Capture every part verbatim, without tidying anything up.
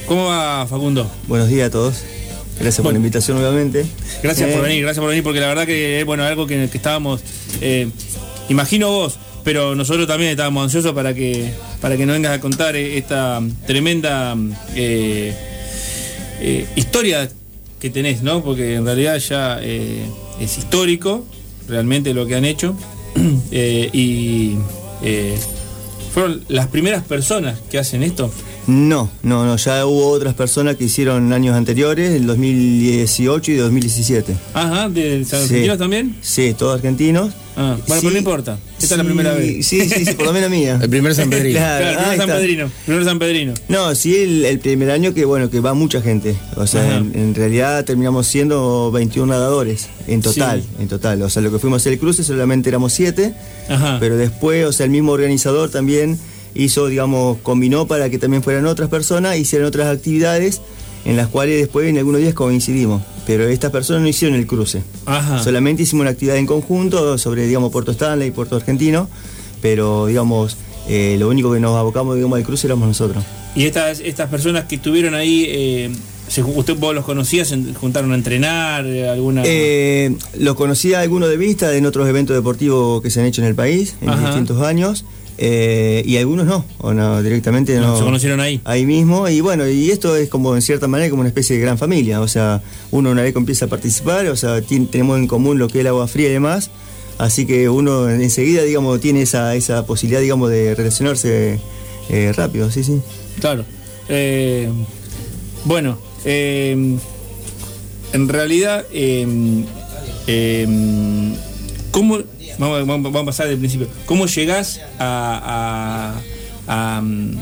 ¿Cómo va, Facundo? Buenos días a todos. Gracias bueno. por la invitación nuevamente. Gracias eh. por venir, gracias por venir, porque la verdad que es bueno, algo que, que estábamos, eh, imagino vos, pero nosotros también estábamos ansiosos para que para que nos vengas a contar esta tremenda eh, eh, historia que tenés, ¿no? Porque en realidad ya eh, es histórico, realmente lo que han hecho, eh, y eh, fueron las primeras personas que hacen esto. No, no, no, ya hubo otras personas que hicieron años anteriores, el dos mil dieciocho y dos mil diecisiete. Ajá, ¿de argentinos sí. también? Sí, todos argentinos. Ah, bueno, sí, pero no importa, esta sí, es la primera vez. Sí, sí, sí, por lo menos mía. El primer San Pedrino. Claro, claro, el primer San Pedrino, primer San Pedrino. No, sí, el, el primer año que, bueno, que va mucha gente. O sea, en, en realidad terminamos siendo veintiún nadadores, en total, sí. en total. O sea, lo que fuimos a hacer el cruce solamente éramos siete. Ajá. Pero después, o sea, el mismo organizador también hizo, digamos, combinó para que también fueran otras personas, hicieran otras actividades en las cuales después en algunos días coincidimos, pero estas personas no hicieron el cruce. Ajá. Solamente hicimos una actividad en conjunto sobre, digamos, Puerto Stanley y Puerto Argentino, pero, digamos, eh, lo único que nos abocamos, digamos, al cruce éramos nosotros. Y estas estas personas que estuvieron ahí, eh, ¿usted vos los conocías? ¿Se juntaron a entrenar? alguna eh, Los conocía algunos de vista en otros eventos deportivos que se han hecho en el país, en Ajá. distintos años. Eh, y algunos no, o no, directamente no, no. ¿Se conocieron ahí? Ahí mismo, y bueno, y esto es como en cierta manera como una especie de gran familia, o sea, uno una vez que empieza a participar, o sea, tiene, tenemos en común lo que es el agua fría y demás, así que uno enseguida, digamos, tiene esa, esa posibilidad, digamos, de relacionarse eh, rápido, sí, sí. Claro. Eh, bueno, eh, en realidad, eh, eh, ¿cómo... Vamos, vamos a pasar del principio. ¿Cómo llegás a, a, a,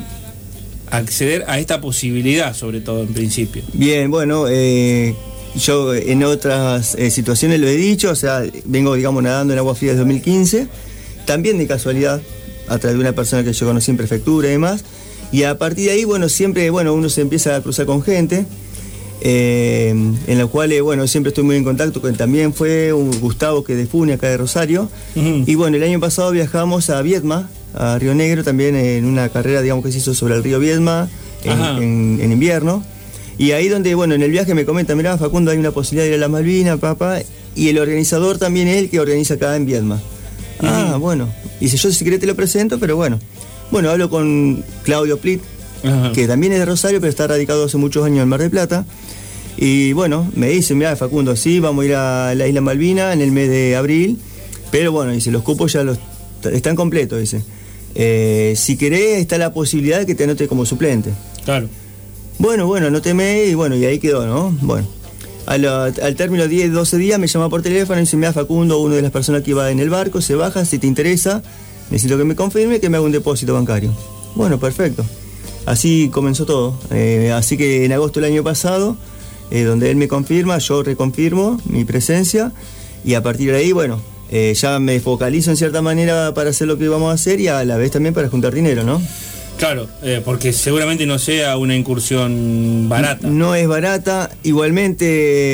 a acceder a esta posibilidad, sobre todo en principio? Bien, bueno, eh, yo en otras eh, situaciones lo he dicho, o sea, vengo, digamos, nadando en agua fría desde dos mil quince, también de casualidad, a través de una persona que yo conocí en prefectura y demás, y a partir de ahí, bueno, siempre, bueno, uno se empieza a cruzar con gente, Eh, en la cual, eh, bueno, siempre estoy muy en contacto con, también fue un Gustavo que de Fune, acá de Rosario, uh-huh. y bueno, el año pasado viajamos a Viedma, a Río Negro, también en una carrera, digamos, que se hizo sobre el río Viedma, en, en, en invierno, y ahí donde, bueno, en el viaje me comenta, mirá, Facundo, hay una posibilidad de ir a las Malvinas, papá, y el organizador también es el que organiza acá en Viedma. Uh-huh. Ah, bueno, dice, yo si querés te lo presento, pero bueno, bueno, hablo con Claudio Plit, uh-huh. que también es de Rosario, pero está radicado hace muchos años en Mar del Plata. Y bueno, me dice, mira, Facundo, sí, vamos a ir a la isla Malvina en el mes de abril, pero bueno, dice, los cupos ya los están completos, dice. Eh, si querés, está la posibilidad de que te anote como suplente. Claro. Bueno, bueno, anóteme, y bueno, y ahí quedó, ¿no? Bueno, a la, al término de diez, doce días me llama por teléfono y dice, mira, Facundo, uno de las personas que iba en el barco, se baja, si te interesa, necesito que me confirme que me haga un depósito bancario. Bueno, perfecto. Así comenzó todo. Eh, así que en agosto del año pasado, Eh, donde él me confirma, yo reconfirmo mi presencia, y a partir de ahí, bueno, eh, ya me focalizo en cierta manera para hacer lo que íbamos a hacer y a la vez también para juntar dinero, ¿no? Claro, eh, porque seguramente no sea una incursión barata. No, no es barata, igualmente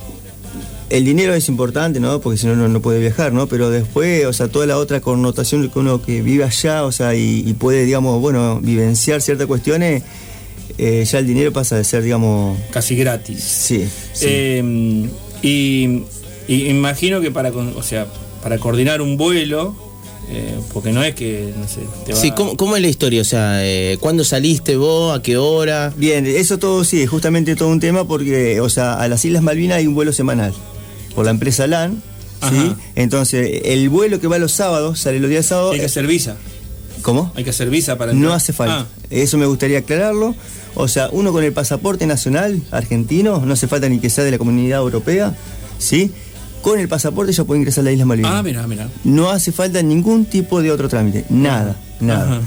el dinero es importante, ¿no? Porque si no, no puede viajar, ¿no? Pero después, o sea, toda la otra connotación que uno que vive allá, o sea, y, y puede, digamos, bueno, vivenciar ciertas cuestiones. Eh, ya el dinero pasa de ser, digamos... Casi gratis. Sí. sí. Eh, y, y imagino que para, o sea, para coordinar un vuelo, eh, porque no es que, no sé, te va... Sí, ¿cómo, cómo es la historia? O sea, eh, ¿cuándo saliste vos? ¿A qué hora? Bien, eso todo sí, es justamente todo un tema porque, o sea, a las Islas Malvinas hay un vuelo semanal por la empresa LAN, ¿sí? Entonces, el vuelo que va los sábados, sale los días sábados... Hay que hacer visa. ¿Cómo? Hay que hacer visa para entrar. No hace falta. Ah. Eso me gustaría aclararlo. O sea, uno con el pasaporte nacional argentino, no hace falta ni que sea de la Comunidad Europea, ¿sí? Con el pasaporte ya puede ingresar a la Isla Malvinas. Ah, mira, mira. No hace falta ningún tipo de otro trámite. Nada, ah. nada.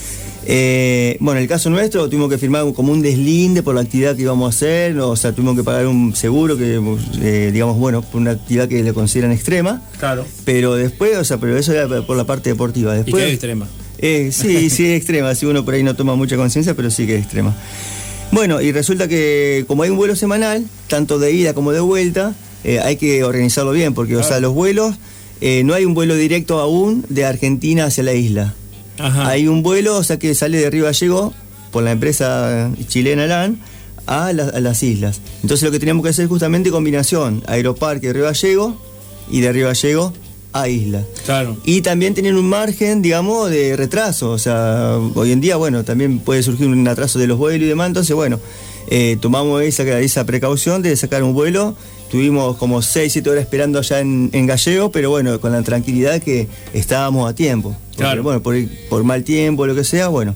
Eh, bueno, en el caso nuestro tuvimos que firmar como un deslinde por la actividad que íbamos a hacer, o sea, tuvimos que pagar un seguro que, eh, digamos, bueno, por una actividad que le consideran extrema. Claro. Pero después, o sea, pero eso era por la parte deportiva. Después, ¿y qué es extrema? Eh, sí, sí es extrema, si uno por ahí no toma mucha conciencia, pero sí que es extrema. Bueno, y resulta que como hay un vuelo semanal, tanto de ida como de vuelta, eh, hay que organizarlo bien, porque, claro. o sea, los vuelos, eh, no hay un vuelo directo aún de Argentina hacia la isla. Ajá. Hay un vuelo, o sea, que sale de Río Gallego por la empresa chilena LAN a, la, a las islas. Entonces lo que teníamos que hacer justamente combinación, Aeroparque de Río Gallegos y de Río Gallegos a isla. Claro. Y también tenían un margen, digamos, de retraso. O sea, hoy en día, bueno, también puede surgir un atraso de los vuelos y demás. Entonces, bueno, eh, tomamos esa, esa precaución de sacar un vuelo. Tuvimos como seis, siete horas esperando allá en, en Gallego, pero bueno, con la tranquilidad que estábamos a tiempo. Porque, claro. Bueno, por, por mal tiempo, lo que sea, bueno.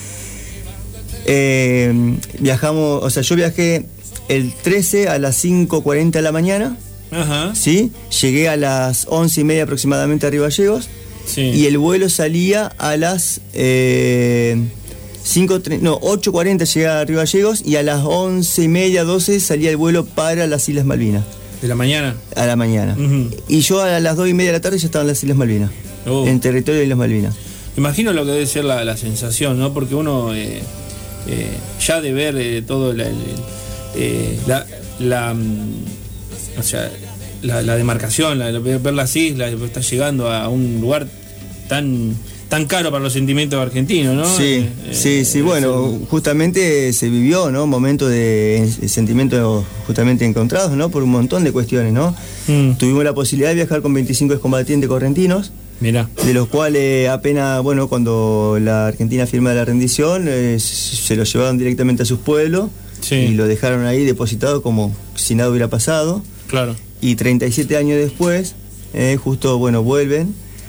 Eh, viajamos, o sea, yo viajé el trece a las cinco cuarenta de la mañana. Ajá. ¿Sí? Llegué a las once y media aproximadamente a Río Gallegos. Sí. Y el vuelo salía a las eh, cinco, no, ocho cuarenta llegué a Río Gallegos y a las once y media, doce salía el vuelo para las Islas Malvinas. ¿De la mañana? A la mañana. Uh-huh. Y yo a las dos y media de la tarde ya estaba en las Islas Malvinas. Oh. En territorio de Islas Malvinas. Imagino lo que debe ser la, la sensación, ¿no? Porque uno eh, eh, ya de ver eh, todo la, el, eh, la, la o sea, la, la demarcación, la, ver las islas, está llegando a un lugar tan tan caro para los sentimientos argentinos, ¿no? Sí, eh, sí, sí, eh, bueno, sí. Justamente se vivió, ¿no? Momentos de sentimientos justamente encontrados, ¿no? Por un montón de cuestiones, ¿no? Mm. Tuvimos la posibilidad de viajar con veinticinco excombatientes correntinos. Mirá. De los cuales apenas, bueno, cuando la Argentina firma la rendición, eh, se los llevaron directamente a sus pueblos. Sí. Y lo dejaron ahí depositado como si nada hubiera pasado. Claro. Y treinta y siete años después, eh, justo, bueno, vuelven.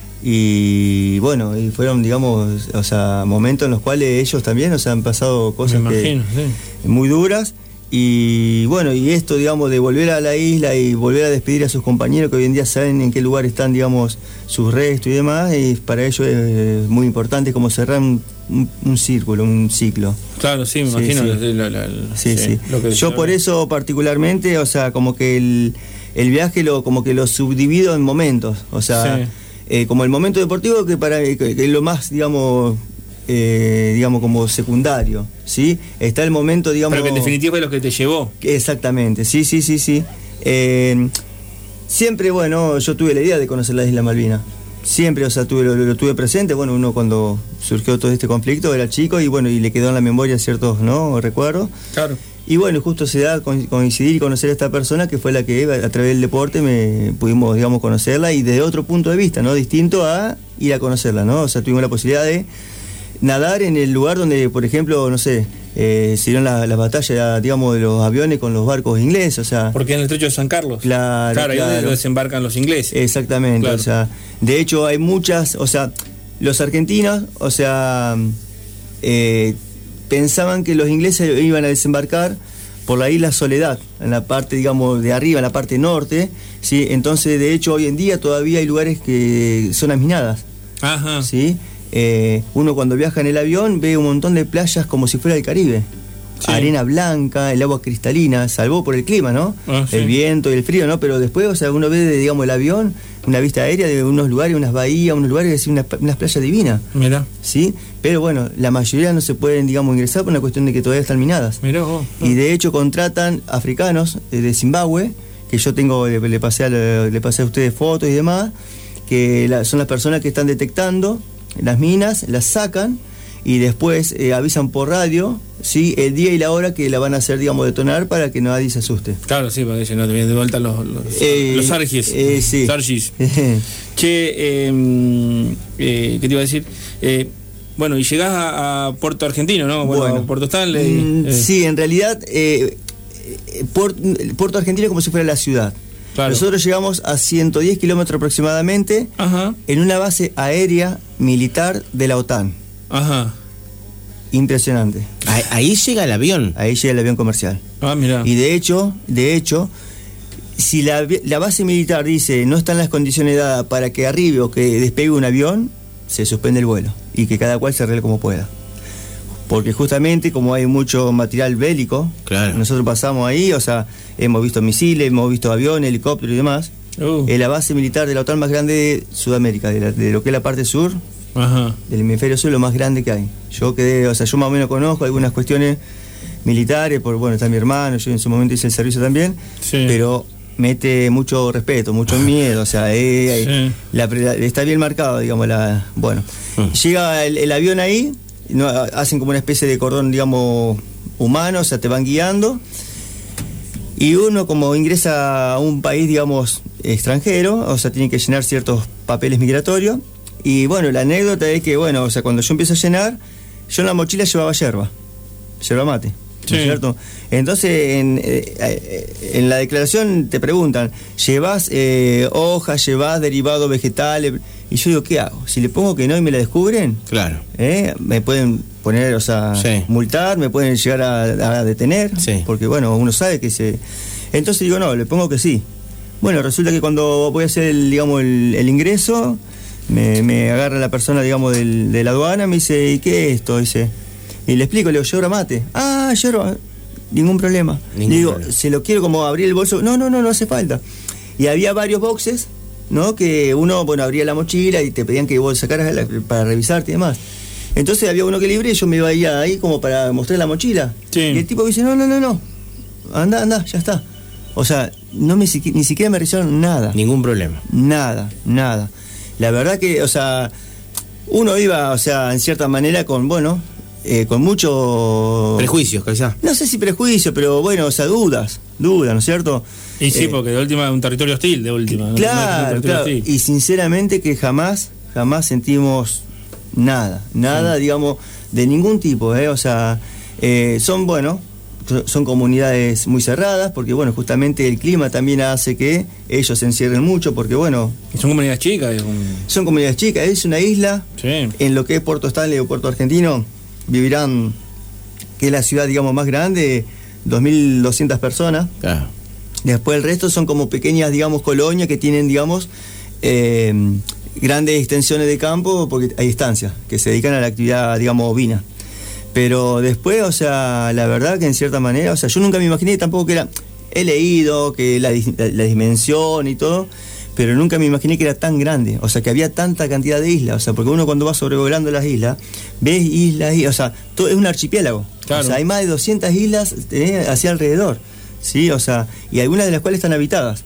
Y bueno, y fueron, digamos, o sea, momentos en los cuales ellos también, o sea, han pasado cosas Me imagino, que, sí. muy duras. Y bueno, y esto, digamos, de volver a la isla y volver a despedir a sus compañeros que hoy en día saben en qué lugar están, digamos, sus restos y demás, y para ellos es muy importante, como cerrar un, un, un círculo, un ciclo. Claro, sí, me imagino. Sí, sí. La, la, la, sí, sí. Lo que Yo por eso particularmente, o sea, como que el, el viaje lo como que lo subdivido en momentos, o sea, sí. eh, como el momento deportivo que para que, que es lo más, digamos, eh, digamos como secundario, ¿sí? Está el momento, digamos... Pero que en definitiva es lo que te llevó. Exactamente, sí, sí, sí, sí. Eh, siempre, bueno, yo tuve la idea de conocer las Islas Malvinas. Siempre, o sea, tuve, lo, lo tuve presente. Bueno, uno cuando surgió todo este conflicto era chico y bueno, y le quedó en la memoria ciertos, ¿no?, recuerdos. Claro. Y bueno, justo se da coincidir y conocer a esta persona que fue la que a través del deporte me pudimos, digamos, conocerla y desde otro punto de vista, ¿no?, distinto a ir a conocerla, ¿no? O sea, tuvimos la posibilidad de nadar en el lugar donde, por ejemplo, no sé, eh, se dieron las la batallas, digamos, de los aviones con los barcos ingleses, o sea... Porque en el estrecho de San Carlos. Claro, claro. Ahí claro. desembarcan los ingleses. Exactamente, claro. O sea, de hecho hay muchas, o sea, los argentinos, o sea, eh, pensaban que los ingleses iban a desembarcar por la isla Soledad, en la parte, digamos, de arriba, en la parte norte, ¿sí? Entonces, de hecho, hoy en día todavía hay lugares que son aminadas. Ajá. ¿Sí? Eh, uno cuando viaja en el avión ve un montón de playas como si fuera el Caribe. Sí. Arena blanca, el agua cristalina, salvo por el clima, ¿no? Ah, sí. El viento y el frío, ¿no? Pero después, o sea, uno ve, digamos, el avión, una vista aérea de unos lugares, unas bahías, unos lugares, unas, unas playas divinas. Mira. ¿Sí? Pero bueno, la mayoría no se pueden, digamos, ingresar por una cuestión de que todavía están minadas. Mirá vos. Y de hecho contratan africanos de Zimbabue, que yo tengo, le, le, pasé, a, le pasé a ustedes fotos y demás, que la, son las personas que están detectando las minas, las sacan y después eh, avisan por radio, ¿sí?, el día y la hora que la van a hacer, digamos, detonar para que nadie se asuste. Claro, sí, porque no te vienen de vuelta los los, eh, los argis. Eh, sí. Sargis. Che, eh, eh, ¿qué te iba a decir? Eh, bueno, y llegás a, a Puerto Argentino, ¿no? Bueno, bueno Puerto Stanley. Mm, eh. Sí, en realidad, eh, Puerto, Puerto Argentino es como si fuera la ciudad. Claro. Nosotros llegamos a ciento diez kilómetros aproximadamente. Ajá. En una base aérea militar de la OTAN. Ajá. Impresionante. Ahí, ahí llega el avión. Ahí llega el avión comercial. Ah, mira. Y de hecho, de hecho, si la, la base militar dice no están las condiciones dadas para que arribe o que despegue un avión, se suspende el vuelo y que cada cual se arregle como pueda. Porque justamente como hay mucho material bélico, claro, nosotros pasamos ahí, o sea, hemos visto misiles, hemos visto aviones, helicópteros y demás. Uh. Es la base militar de la OTAN más grande de Sudamérica, de, la, de lo que es la parte sur. Ajá. Del hemisferio sur, lo más grande que hay. Yo quedé, o sea, yo más o menos conozco algunas cuestiones militares, por, bueno, está mi hermano, yo en su momento hice el servicio también, sí, pero mete mucho respeto, mucho miedo, o sea, eh, sí, la, la, está bien marcado, digamos, la, bueno, uh. llega el, el avión ahí, no, hacen como una especie de cordón, digamos, humano, o sea, te van guiando. Y uno como ingresa a un país, digamos, extranjero, o sea, tiene que llenar ciertos papeles migratorios. Y bueno, la anécdota es que, bueno, o sea, cuando yo empiezo a llenar, yo en la mochila llevaba yerba, yerba mate, ¿no es cierto? Entonces, en, eh, en la declaración te preguntan, ¿llevas eh, hojas, llevas derivados vegetales? Y yo digo, ¿qué hago? Si le pongo que no y me la descubren, claro, ¿eh? Me pueden poner, o sea, sí. multar, me pueden llegar a, a detener, sí. porque bueno, uno sabe que se... Entonces digo, no, le pongo que sí. Bueno, resulta que cuando voy a hacer, el, digamos, el, el ingreso, me, me agarra la persona, digamos, del, de la aduana, me dice, ¿y qué es esto? Dice, y le explico, le digo, yerba mate. Ah, yerba, ningún problema. Ningún le digo, problema. se lo quiero como abrir el bolso. No, no, no, no hace falta. Y había varios boxes, ¿no? Que uno, bueno, abría la mochila y te pedían que vos sacaras la, para revisarte y demás. Entonces había uno que libre y yo me iba ahí, ahí como para mostrar la mochila. Sí. Y el tipo me dice, no, no, no, no, anda, anda, ya está. O sea, no me, ni siquiera me revisaron nada. Ningún problema. Nada, nada. La verdad que, o sea, uno iba, o sea, en cierta manera con, bueno, eh, con mucho... Prejuicios, quizás. No sé si prejuicio, pero bueno, o sea, dudas, dudas, ¿no es cierto? Y sí, Eh, porque de última es un territorio hostil, de última. ¿no? Claro, No es un claro. territorio hostil. Y sinceramente que jamás, jamás sentimos nada, nada, sí. digamos, de ningún tipo, ¿eh? O sea, eh, son, bueno, son comunidades muy cerradas, porque, bueno, justamente el clima también hace que ellos se encierren mucho, porque, bueno... Y son comunidades chicas. Es un... Son comunidades chicas, es una isla, sí. En lo que es Puerto Stanley o Puerto Argentino, vivirán, que es la ciudad, digamos, más grande, dos mil doscientas personas. Claro. Después el resto son como pequeñas, digamos, colonias que tienen, digamos, eh, grandes extensiones de campo, porque hay estancias que se dedican a la actividad, digamos, ovina. Pero después, o sea, la verdad que en cierta manera, o sea, yo nunca me imaginé tampoco que era... He leído que la, la, la dimensión y todo, pero nunca me imaginé que era tan grande, o sea, que había tanta cantidad de islas, o sea, porque uno cuando va sobrevolando las islas, ves islas, y, o sea, todo es un archipiélago, claro. O sea, hay más de doscientas islas eh, hacia alrededor, ¿sí? O sea, y algunas de las cuales están habitadas.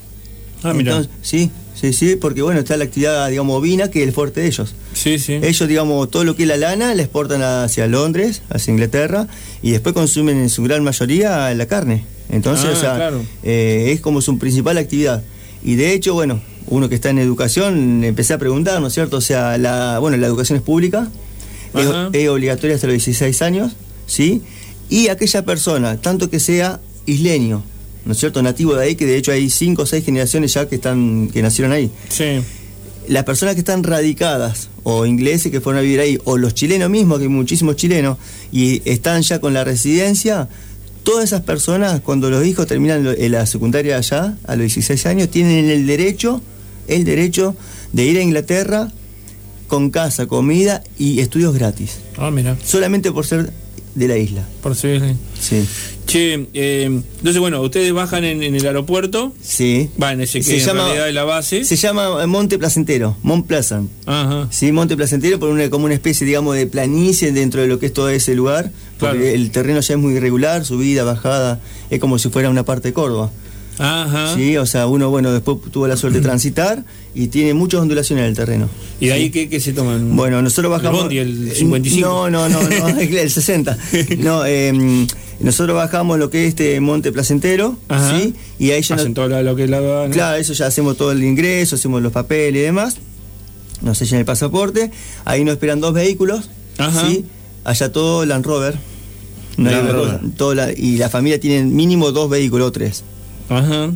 Ah, mira. Entonces, sí, sí, sí, porque bueno, está la actividad, digamos, ovina, que es el fuerte de ellos. Sí, sí. Ellos, digamos, todo lo que es la lana la exportan hacia Londres, hacia Inglaterra, y después consumen en su gran mayoría la carne. Entonces, Ah, o sea, claro. eh, es como su principal actividad. Y de hecho, bueno, uno que está en educación, empecé a preguntar, ¿no es cierto? O sea, la, bueno, la educación es pública, es, es obligatoria hasta los dieciséis años, ¿sí? Y aquella persona, tanto que sea isleño, ¿no es cierto? Nativo de ahí, que de hecho hay cinco o seis generaciones ya que están que nacieron ahí. Sí. Las personas que están radicadas, o ingleses que fueron a vivir ahí, o los chilenos mismos, que hay muchísimos chilenos, y están ya con la residencia, todas esas personas, cuando los hijos terminan en la secundaria allá, a los dieciséis años, tienen el derecho, el derecho de ir a Inglaterra con casa, comida y estudios gratis. Ah, mira. Solamente por ser de la isla. Por si... Sí. Che, eh, entonces bueno, ustedes bajan en, en el aeropuerto, Sí. va en ese que Se en llama- realidad es la base. Se llama Monte Placentero, Mont Pleasant. Ajá. Sí, Monte Placentero, por una, como una especie, digamos, de planicie dentro de lo que es todo ese lugar, porque Claro. el terreno ya es muy irregular, subida, bajada, es como si fuera una parte de Córdoba. Ajá. Sí, o sea, uno, bueno, después tuvo la suerte de transitar y tiene muchas ondulaciones en el terreno. ¿Y de ahí qué, qué se toman? Bueno, nosotros bajamos... ¿El bondi, el cincuenta y cinco? No, no, no, no, el sesenta. No, eh, nosotros bajamos lo que es este Monte Placentero, Ajá. ¿sí? Y ahí ya... Hacen no- todo lo, lo que es la aduana. Claro, eso ya hacemos todo el ingreso, hacemos los papeles y demás. Nos sellan el pasaporte. Ahí nos esperan dos vehículos. Ajá. ¿Sí? Allá todo Land Rover. No hay Land otra Rover. cosa. Todo la- y la familia tiene mínimo dos vehículos o tres. Ajá.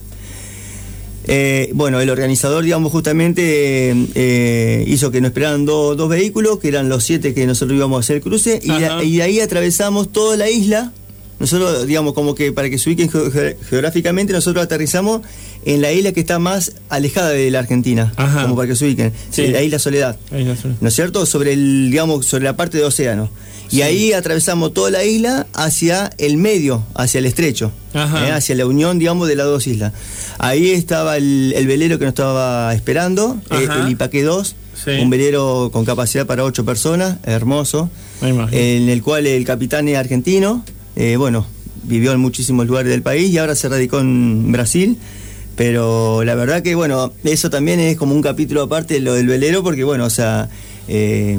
Eh, bueno, el organizador, digamos, justamente eh, eh, hizo que nos esperaran do- dos vehículos, que eran los siete que nosotros íbamos a hacer el cruce, y de, Ajá. y de ahí atravesamos toda la isla. Nosotros, digamos, como que para que se ubiquen ge- geográficamente, nosotros aterrizamos en la isla que está más alejada de la Argentina, Ajá. como para que se ubiquen, Sí. la isla Soledad, Ahí la zona. ¿no es cierto? Sobre el, digamos, sobre la parte de océano. Y Sí. ahí atravesamos toda la isla hacia el medio, hacia el estrecho, Ajá. ¿eh? Hacia la unión, digamos, de las dos islas. Ahí estaba el, el velero que nos estaba esperando, eh, Ajá. el Ipaque dos, Sí. un velero con capacidad para ocho personas, hermoso, Me imagino. en el cual el capitán es argentino, eh, bueno, vivió en muchísimos lugares del país y ahora se radicó en Brasil. Pero la verdad que, bueno, eso también es como un capítulo aparte de lo del velero, porque, bueno, o sea, eh,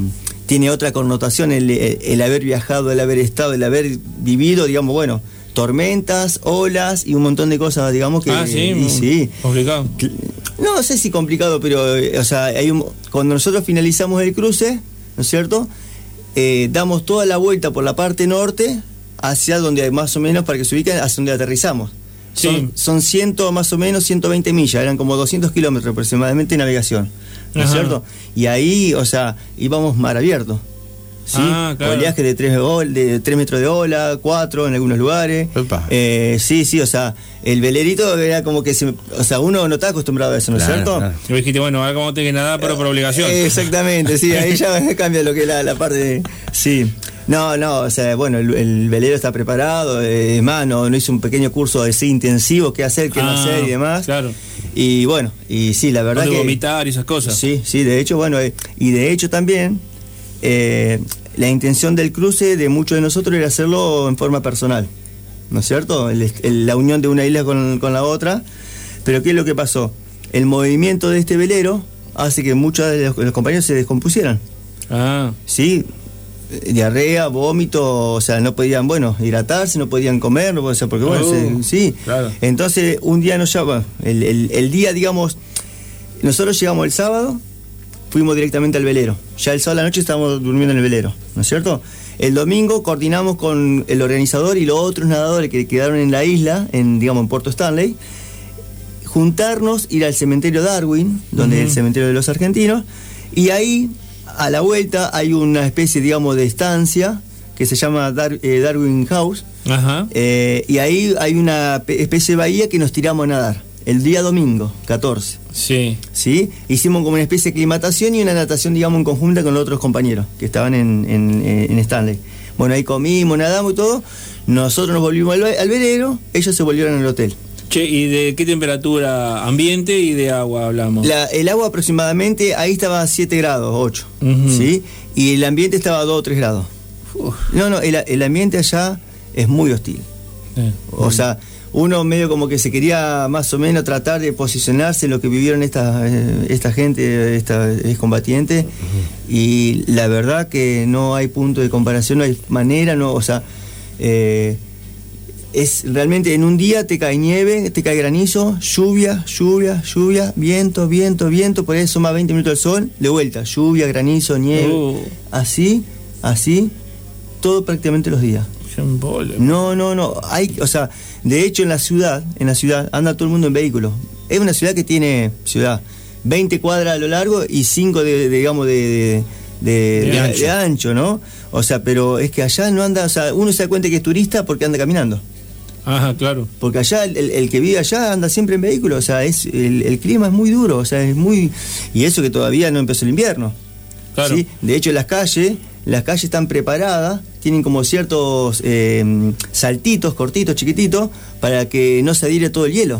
tiene otra connotación el, el, el haber viajado, el haber estado, el haber vivido, digamos, bueno, tormentas, olas y un montón de cosas, digamos que... Ah, sí, y, sí. complicado. No sé si complicado, pero, o sea, hay un, cuando nosotros finalizamos el cruce, ¿no es cierto?, eh, damos toda la vuelta por la parte norte hacia donde más o menos, para que se ubiquen, hacia donde aterrizamos. Sí. Son, son ciento, más o menos ciento veinte millas, eran como doscientos kilómetros aproximadamente de navegación, ¿no es cierto? Y ahí, o sea, íbamos mar abierto. ¿Sí? Ah, claro. Oleaje de tres de tres metros de ola, cuatro en algunos lugares. Eh, sí, sí, o sea, el velerito era como que se, o sea, uno no está acostumbrado a eso, ¿no es Claro, cierto? claro. Y vos dijiste, bueno, ahora como te que nada, pero por obligación. Eh, exactamente, sí, ahí ya cambia lo que es la, la parte de. Sí. No, no, o sea, bueno, el, el velero está preparado, eh, más, no, no hizo un pequeño curso de sí intensivo, qué hacer, qué ah, no hacer y demás. Claro. Y bueno, y sí, la verdad No de que. vomitar y esas cosas. Sí, sí, de hecho, bueno, eh, y de hecho también. Eh, la intención del cruce de muchos de nosotros era hacerlo en forma personal, ¿no es cierto? El, el, la unión de una isla con, con la otra. Pero ¿qué es lo que pasó? El movimiento de este velero hace que muchos de los, de los compañeros se descompusieran. Ah. Sí, diarrea, vómito, o sea, no podían, bueno, hidratarse, no podían comer, no, o sea, porque bueno, Uh, se, sí. claro. Entonces, un día nos llama, el, el, el día, digamos, nosotros llegamos el sábado, fuimos directamente al velero. Ya el sábado a la noche estábamos durmiendo en el velero, ¿no es cierto? El domingo coordinamos con el organizador y los otros nadadores que quedaron en la isla, en, digamos, en Puerto Stanley, juntarnos, ir al cementerio Darwin, donde Uh-huh. es el cementerio de los argentinos, y ahí, a la vuelta, hay una especie, digamos, de estancia que se llama Dar- eh, Darwin House, Ajá. eh, y ahí hay una pe- especie de bahía que nos tiramos a nadar, el día domingo, catorce. Sí. ¿Sí? Hicimos como una especie de aclimatación y una natación, digamos, en conjunta con los otros compañeros que estaban en, en, en Stanley. Bueno, ahí comimos, nadamos y todo. Nosotros nos volvimos al, al velero, ellos se volvieron al hotel. Che, ¿y de qué temperatura ambiente y de agua hablamos? La, el agua aproximadamente, ahí estaba a siete grados, ocho. Ujú. ¿Sí? Y el ambiente estaba a dos o tres grados. Uf. No, no, el, el ambiente allá es muy hostil. Eh. O sea, uno medio como que se quería más o menos tratar de posicionarse en lo que vivieron esta, eh, esta gente, esta excombatiente, uh-huh. Y la verdad que no hay punto de comparación, no hay manera, no, o sea, eh, es realmente en un día te cae nieve, te cae granizo, lluvia, lluvia, lluvia, viento, viento, viento, por eso más veinte minutos del sol, de vuelta, lluvia, granizo, nieve, Uh. así, así, todo prácticamente los días. No, no, no. Hay, o sea, de hecho en la ciudad, en la ciudad anda todo el mundo en vehículos. Es una ciudad que tiene ciudad veinte cuadras a lo largo y cinco de, de digamos de de, de, de, de, ancho. de ancho, ¿no? O sea, pero es que allá no anda, o sea, uno se da cuenta que es turista porque anda caminando. Ajá, claro. Porque allá el, el, el que vive allá anda siempre en vehículo, o sea, es el, el clima es muy duro, o sea, es muy y eso que todavía no empezó el invierno. Claro. ¿Sí? De hecho, las calles, las calles están preparadas, tienen como ciertos eh, saltitos, cortitos, chiquititos, para que no se adhiere todo el hielo.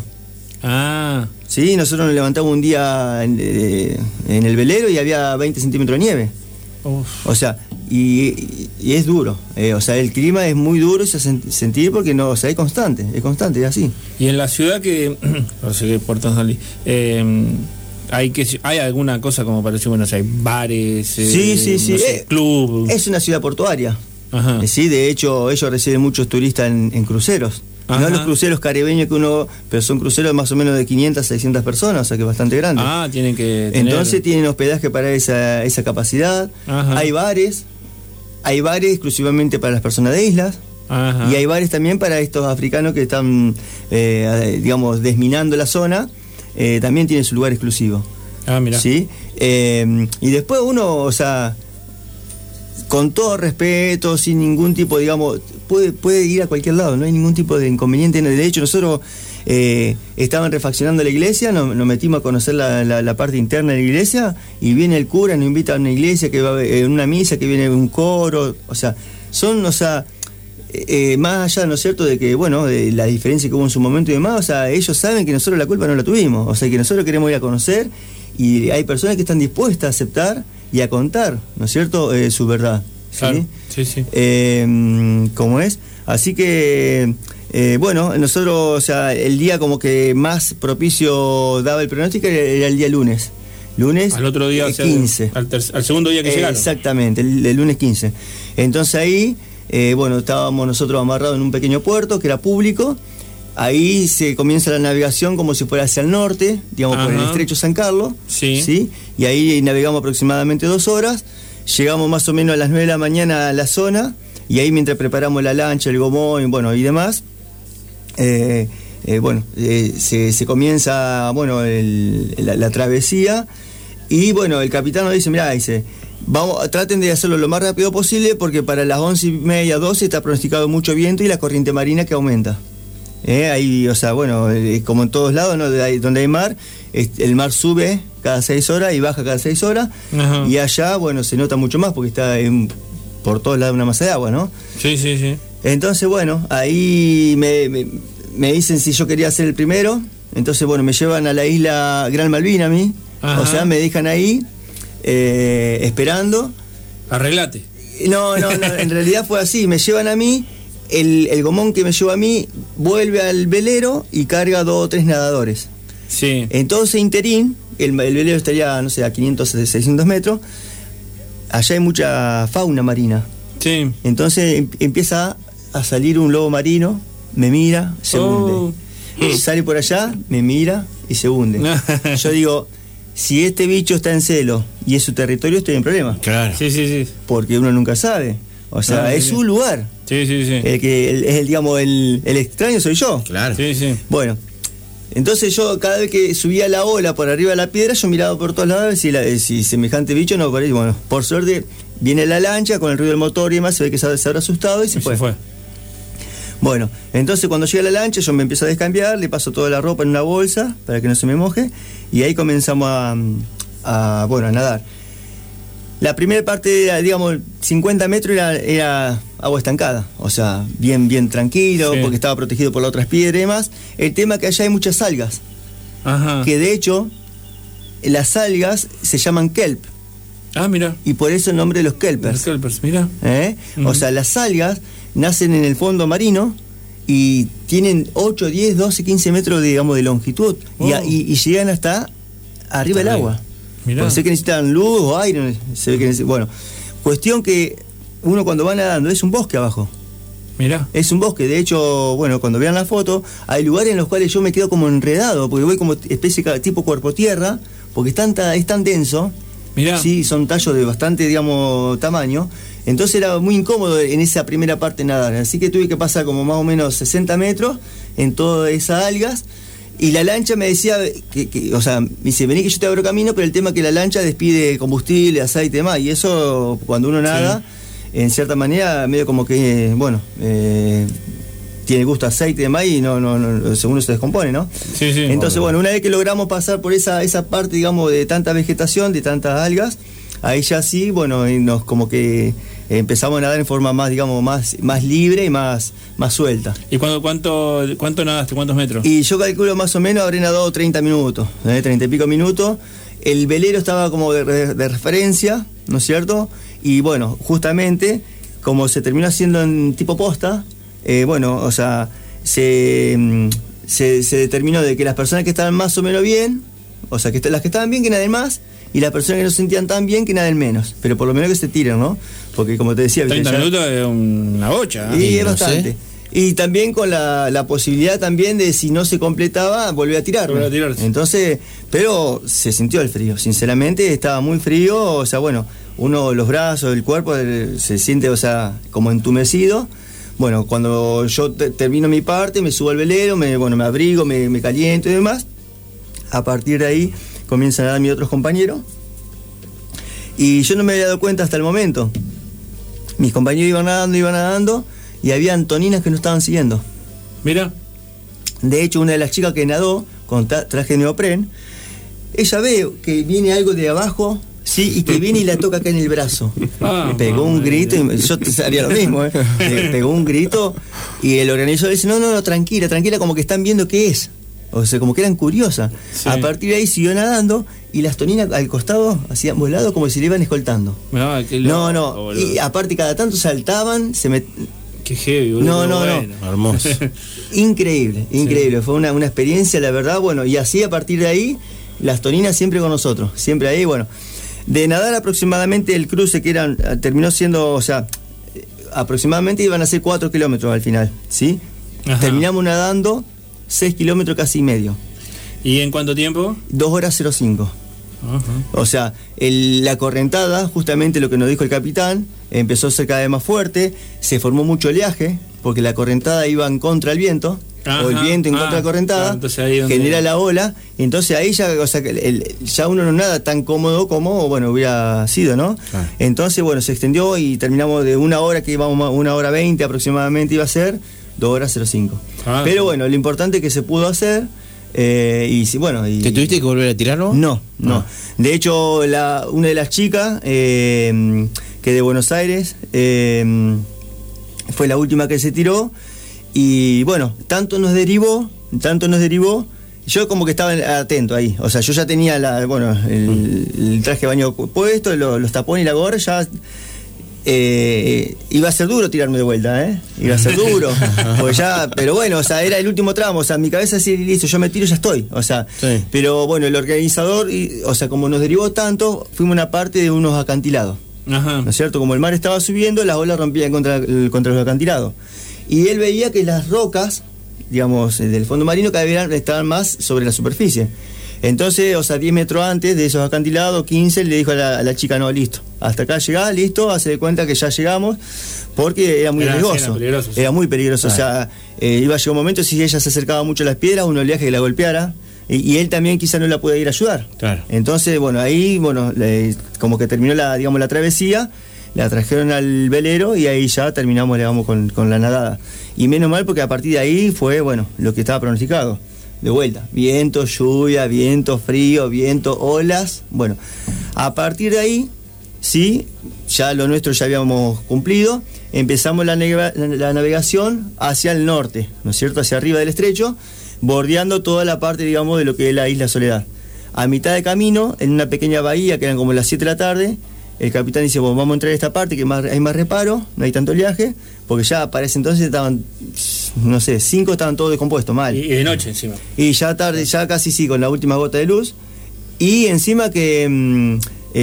Ah. Sí, nosotros nos levantamos un día en, eh, en el velero y había veinte centímetros de nieve. Uf. O sea, y, y, y es duro. Eh, o sea, el clima es muy duro y se hace sentir porque no, o sea, es constante, es constante, es así. Y en la ciudad que, no sé qué Puerto Stanley, eh, hay que hay alguna cosa como para decir, bueno, o sea, hay bares, eh, sí, sí, sí, no sé, eh, club. Es una ciudad portuaria. Ajá. Eh, sí, de hecho, ellos reciben muchos turistas en, en cruceros. Ajá. No los cruceros caribeños que uno, pero son cruceros más o menos de quinientas, seiscientas personas, o sea que es bastante grande. Ah, tienen que tener... Entonces tienen hospedaje para esa, esa capacidad. Ajá. Hay bares, hay bares exclusivamente para las personas de islas. Ajá. Y hay bares también para estos africanos que están, eh, digamos, desminando la zona. Eh, también tienen su lugar exclusivo. Ah, mira. ¿Sí? Eh, y después uno, o sea, con todo respeto, sin ningún tipo, digamos, puede, puede ir a cualquier lado, no hay ningún tipo de inconveniente. De hecho, nosotros eh, estaban refaccionando la iglesia, nos, nos metimos a conocer la, la, la parte interna de la iglesia y viene el cura, nos invita a una iglesia, que va a eh, una misa, que viene un coro, o sea, son, o sea, eh, más allá, ¿no es cierto?, de que, bueno, de la diferencia que hubo en su momento y demás, o sea, ellos saben que nosotros la culpa no la tuvimos, o sea, que nosotros queremos ir a conocer y hay personas que están dispuestas a aceptar y a contar, ¿no es cierto?, eh, su verdad. ¿Sí? Claro, sí, sí. Eh, ¿Cómo es? Así que, eh, bueno, nosotros, o sea, el día como que más propicio daba el pronóstico era el día lunes. Lunes al otro día, eh, o sea, quince. Al, ter- al segundo día que Eh, llegaron. Exactamente, el, el lunes quince. Entonces ahí, eh, bueno, estábamos nosotros amarrados en un pequeño puerto que era público. Ahí se comienza la navegación como si fuera hacia el norte, digamos, por el Ajá. estrecho San Carlos. Sí. ¿sí? Y ahí navegamos aproximadamente dos horas. Llegamos más o menos a las nueve de la mañana a la zona. Y ahí mientras preparamos la lancha, el gomón, bueno, y demás, eh, eh, bueno, eh, se, se comienza, bueno, el- la, la travesía. Y bueno, el capitán nos dice, mirá, dice, vamos, traten de hacerlo lo más rápido posible porque para las once y media, doce está pronosticado mucho viento y la corriente marina que aumenta. Eh, ahí, o sea, bueno, eh, como en todos lados, ¿no? De ahí, donde hay mar, es- el mar sube cada seis horas y baja cada seis horas. Ajá. Y allá, bueno, se nota mucho más porque está en- por todos lados una masa de agua, ¿no? Sí, sí, sí. Entonces, bueno, ahí me, me, me dicen si yo quería ser el primero. Entonces, bueno, me llevan a la isla Gran Malvina a mí. Ajá. O sea, me dejan ahí eh, esperando. Arreglate. No, no, no, en realidad fue así. Me llevan a mí, el, el gomón que me lleva a mí vuelve al velero y carga dos o tres nadadores. Sí. En todo ese interín, el, el velero estaría, no sé, a quinientos, seiscientos metros. Allá hay mucha fauna marina. Sí. Entonces em- empieza a salir un lobo marino, me mira, se Oh. hunde. Sale por allá, me mira y se hunde. Yo digo, si este bicho está en celo y es su territorio, estoy en problema. Claro. Sí, sí, sí. Porque uno nunca sabe. O sea, Ah, sí, es sí. su lugar. Sí, sí, sí. El que el- es el, digamos, el, el extraño soy yo. Claro. Sí, sí. Bueno, entonces yo cada vez que subía la ola por arriba de la piedra, yo miraba por todos lados si, la, si semejante bicho no aparecía. Bueno, por suerte viene la lancha con el ruido del motor y demás, se ve que se, se habrá asustado y se Y fue. se fue. Bueno, entonces cuando llega la lancha yo me empiezo a descambiar, le paso toda la ropa en una bolsa para que no se me moje y ahí comenzamos a, a, bueno, a nadar. La primera parte era, digamos, cincuenta metros era, era agua estancada, o sea, bien, bien tranquilo, Sí. porque estaba protegido por las otras piedras y demás. El tema es que allá hay muchas algas, Ajá. que de hecho las algas se llaman kelp Ah, mira. y por eso el nombre de los Los kelpers. kelpers, mira. ¿eh? Ujú. O sea, las algas nacen en el fondo marino y tienen ocho, diez, doce, quince metros de, digamos, de longitud y, a- Oh. y- y llegan hasta arriba del Está agua. Mirá. Porque sé que necesitan luz o aire, se ve que necesitan, bueno, cuestión que uno cuando va nadando es un bosque abajo. Mirá. Es un bosque, de hecho, bueno, cuando vean la foto, hay lugares en los cuales yo me quedo como enredado, porque voy como especie de tipo cuerpo tierra, porque es tan, ta- es tan denso. Mirá. Sí, son tallos de bastante, digamos, tamaño. Entonces era muy incómodo en esa primera parte nadar. Así que tuve que pasar como más o menos sesenta metros en todas esas algas. Y la lancha me decía, que, que, o sea, me dice, vení que yo te abro camino, pero el tema es que la lancha despide combustible, aceite y demás. Y eso, cuando uno nada, en cierta manera, medio como que, bueno, eh, tiene gusto a aceite y demás y no, no, no, según se descompone, ¿no? Sí, sí. Entonces, bueno, una vez que logramos pasar por esa, esa parte, digamos, de tanta vegetación, de tantas algas, ahí ya sí, bueno, y nos como que empezamos a nadar en forma más, digamos, más, más libre y más, más suelta. ¿Y cuánto, cuánto, cuánto nadaste? ¿Cuántos metros? Y yo calculo más o menos habré nadado treinta minutos, ¿eh? treinta y pico minutos. El velero estaba como de, de- de referencia, ¿no es cierto? Y bueno, justamente, como se terminó haciendo en tipo posta, eh, bueno, o sea, se, mm, se, se determinó de que las personas que estaban más o menos bien, o sea, que est- las que estaban bien que naden más, y las personas que no se sentían tan bien que naden menos, pero por lo menos que se tiren, ¿no? Porque como te decía, ¿viste? treinta Ya- minutos es una bocha. ¿eh? y Y es no bastante. sé. Y también con la, la posibilidad también de si no se completaba, volver a tirar. Volver a tirarse. Entonces, pero se sintió el frío, sinceramente estaba muy frío, o sea, bueno, uno, los brazos, el cuerpo eh, se siente, o sea, como entumecido. Bueno, cuando yo te- termino mi parte, me subo al velero, me, bueno, me abrigo, me, me caliento y demás. A partir de ahí comienzan a dar mis otros compañeros. Y yo no me había dado cuenta hasta el momento. Mis compañeros iban nadando, iban nadando, y había antoninas que no estaban siguiendo. Mira. De hecho, una de las chicas que nadó con tra- traje de neopren, ella ve que viene algo de abajo, sí, y que viene y la toca acá en el brazo. Ah, Pegó un madre grito, y yo te haría lo mismo, ¿eh? Pe- Pegó un grito, y el organizador dice, no, no, no, tranquila, tranquila, como que están viendo qué es. O sea, como que eran curiosas. Sí. A partir de ahí siguió nadando, y las toninas al costado hacían volado como si le iban escoltando. Mirá, qué No, loco, no, boludo. y aparte cada tanto saltaban, se met... Qué heavy, boludo. No, qué no, no. bueno. Hermoso. Increíble, increíble. Fue una, una experiencia, la verdad, bueno, y así a partir de ahí, las toninas siempre con nosotros, siempre ahí, bueno. De nadar aproximadamente el cruce que eran, terminó siendo, o sea, aproximadamente iban a ser cuatro kilómetros al final, ¿sí? Ajá. Terminamos nadando seis kilómetros casi y medio. ¿Y en cuánto tiempo? dos horas cero cinco. Uh-huh. O sea, el, la correntada, justamente lo que nos dijo el capitán, empezó a ser cada vez más fuerte, se formó mucho oleaje, porque la correntada iba en contra del viento. Ajá. O el viento en ah, contra de la correntada, claro, ahí donde... genera la ola, y entonces ahí ya, o sea, el, el, ya uno no nada tan cómodo como, bueno, hubiera sido, ¿no? Ah. Entonces, bueno, se extendió y terminamos de una hora, que íbamos, una hora veinte aproximadamente iba a ser, dos horas cero cinco. Ah, Pero sí. bueno, lo importante es que se pudo hacer. Eh, y bueno, y, ¿te tuviste que volver a tirarlo? No, no. Ah. De hecho, la, una de las chicas eh, que de Buenos Aires eh, fue la última que se tiró. Y bueno, tanto nos derivó, tanto nos derivó, yo como que estaba atento ahí. O sea, yo ya tenía la, bueno, el, el traje de baño puesto, los, los tapones y la gorra, ya eh, iba a ser duro tirarme de vuelta, ¿eh? Iba a ser duro. Pues ya, pero bueno, o sea, era el último tramo, o sea, mi cabeza así, listo, yo me tiro, ya estoy. O sea, sí. Pero bueno, el organizador, y, o sea, como nos derivó tanto, fuimos una parte de unos acantilados. Ajá. ¿No es cierto? Como el mar estaba subiendo, las olas rompían contra, contra los acantilados. Y él veía que las rocas, digamos, del fondo marino cada vez estaban más sobre la superficie. Entonces, o sea, diez metros antes de esos acantilados, quince, le dijo a la, a la chica, no, listo, hasta acá llegá, listo, hace de cuenta que ya llegamos, porque era muy era, riesgoso, era, peligroso, sí. Era muy peligroso, claro. O sea, eh, iba a llegar un momento, si ella se acercaba mucho a las piedras, un oleaje que la golpeara, y, y él también quizá no la puede ir a ayudar. Claro. Entonces, bueno, ahí, bueno, le, como que terminó la, digamos, la travesía, la trajeron al velero y ahí ya terminamos, digamos, con, con la nadada. Y menos mal porque a partir de ahí fue, bueno, lo que estaba pronosticado. De vuelta, viento, lluvia, viento, frío, viento, olas. Bueno, a partir de ahí, sí, ya lo nuestro ya habíamos cumplido. Empezamos la, navega- la navegación hacia el norte, ¿no es cierto? Hacia arriba del estrecho, bordeando toda la parte, digamos, de lo que es la isla Soledad. A mitad de camino, en una pequeña bahía que eran como las siete de la tarde, el capitán dice, bueno, vamos a entrar a esta parte que más, hay más reparo, no hay tanto oleaje, porque ya para ese entonces estaban, no sé, cinco estaban todos descompuestos, mal. Y de noche encima. Y ya tarde, ya casi sí, con la última gota de luz. Y encima que mm,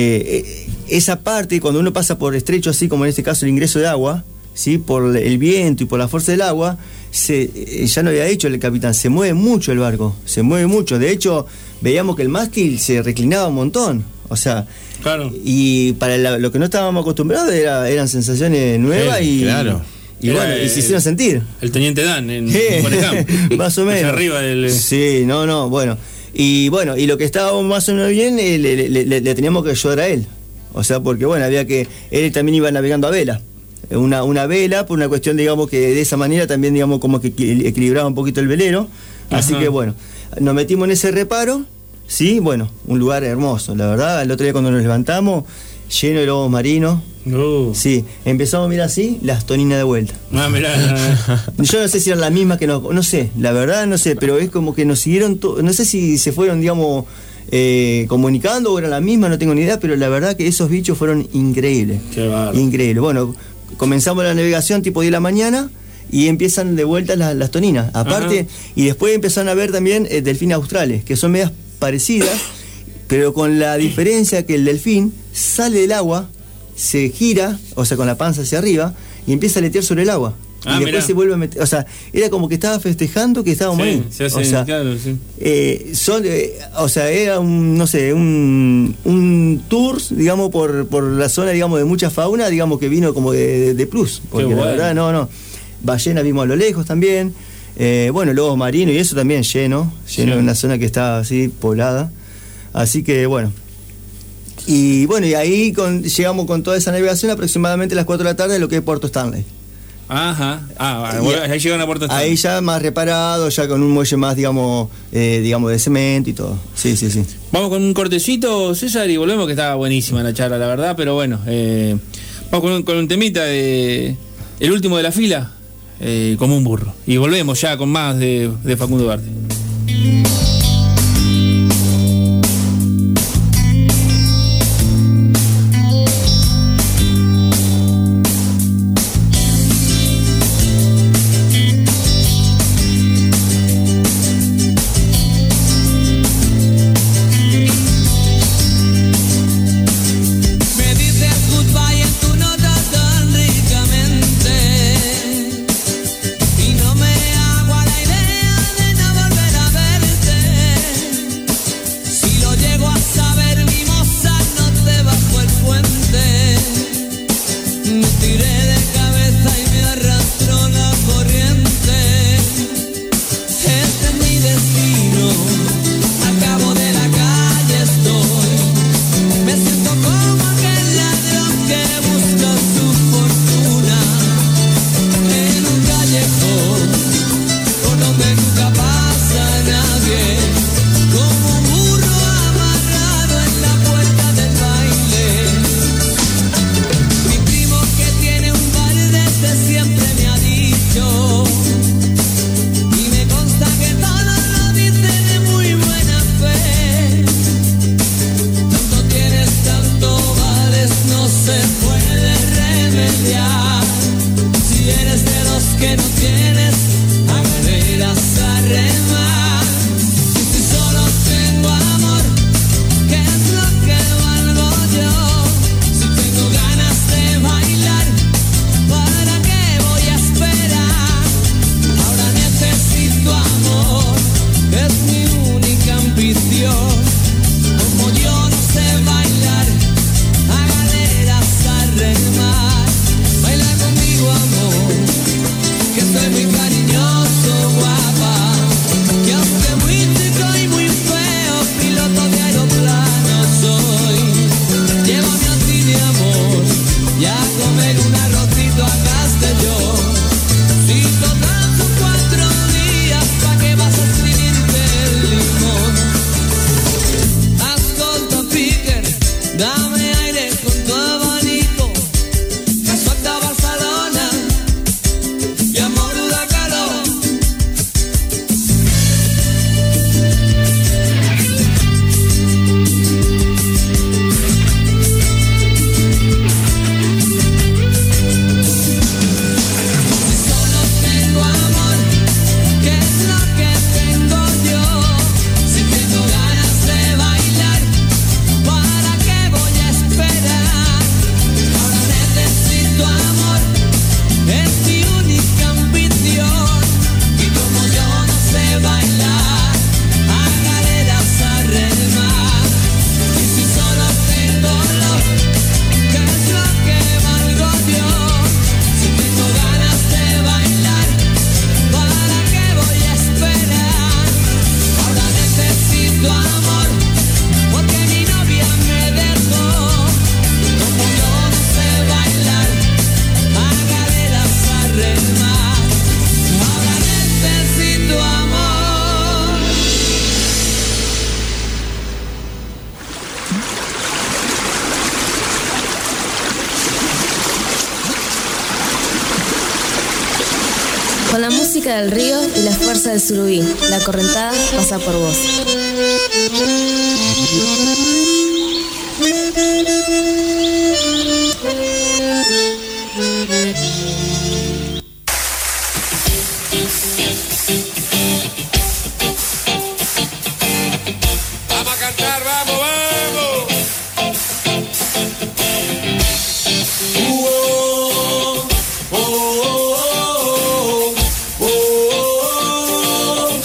eh, esa parte, cuando uno pasa por estrecho así, como en este caso el ingreso de agua, ¿sí? Por el viento y por la fuerza del agua, se, eh, ya no había dicho el capitán, se mueve mucho el barco, se mueve mucho. De hecho, veíamos que el mástil se reclinaba un montón. O sea, claro. Y para la, lo que no estábamos acostumbrados era, eran sensaciones nuevas sí, y, claro. y bueno, el, y se hicieron sentir. El teniente Dan en Forejam. Más o menos. Allá arriba del... Sí, no, no, bueno. Y bueno, y lo que estábamos más o menos bien, le, le, le, le teníamos que ayudar a él. O sea, porque bueno, había que, él también iba navegando a vela. Una, una vela, por una cuestión, digamos, que de esa manera también, digamos, como que equilibraba un poquito el velero. Así Ajá. que bueno, nos metimos en ese reparo. Sí, bueno, un lugar hermoso, la verdad. El otro día cuando nos levantamos, lleno de lobos marinos. Uh. Sí, empezamos a mirar así, las toninas de vuelta. Ah, mirá. Yo no sé si eran las mismas que nos... No sé, la verdad no sé, pero es como que nos siguieron... To- no sé si se fueron, digamos, eh, comunicando o eran las mismas, no tengo ni idea, pero la verdad que esos bichos fueron increíbles. Qué bárbaro. Increíbles. Bueno, comenzamos la navegación tipo diez de la mañana y empiezan de vuelta las, las toninas. Aparte, Ajá. y después empezaron a ver también eh, delfines australes, que son medias parecidas, pero con la diferencia que el delfín sale del agua, se gira, o sea, con la panza hacia arriba, y empieza a aletear sobre el agua. Ah, y después mirá. Se vuelve a meter, o sea, era como que estaba festejando que estábamos sí, ahí. Se hace, o sea, claro, sí. eh, son, eh, o sea, era un, no sé, un, un tour, digamos, por, por la zona, digamos, de mucha fauna, digamos, que vino como de, de, de plus, porque Qué la bueno. verdad, no, no. Ballenas vimos a lo lejos también. Eh, bueno, lobos marinos y eso también lleno, lleno en sí. una zona que está así poblada. Así que bueno. Y bueno, y ahí con, llegamos con toda esa navegación aproximadamente a las cuatro de la tarde, lo que es Puerto Stanley. Ajá. Ah, bueno, ahí llegan a Puerto Stanley. Ahí ya más reparado, ya con un muelle más, digamos, eh, digamos de cemento y todo. Sí, sí, sí. Vamos con un cortecito, César, y volvemos, que estaba buenísima la charla, la verdad, pero bueno, eh, vamos con un, con un temita de el último de la fila. Eh, como un burro. Y volvemos ya con más de, de Facundo Duarte. música del río y la fuerza del surubí. La correntada pasa por vos. Vamos a cantar, vamos, vamos. Uh, oh, oh, oh, oh, oh,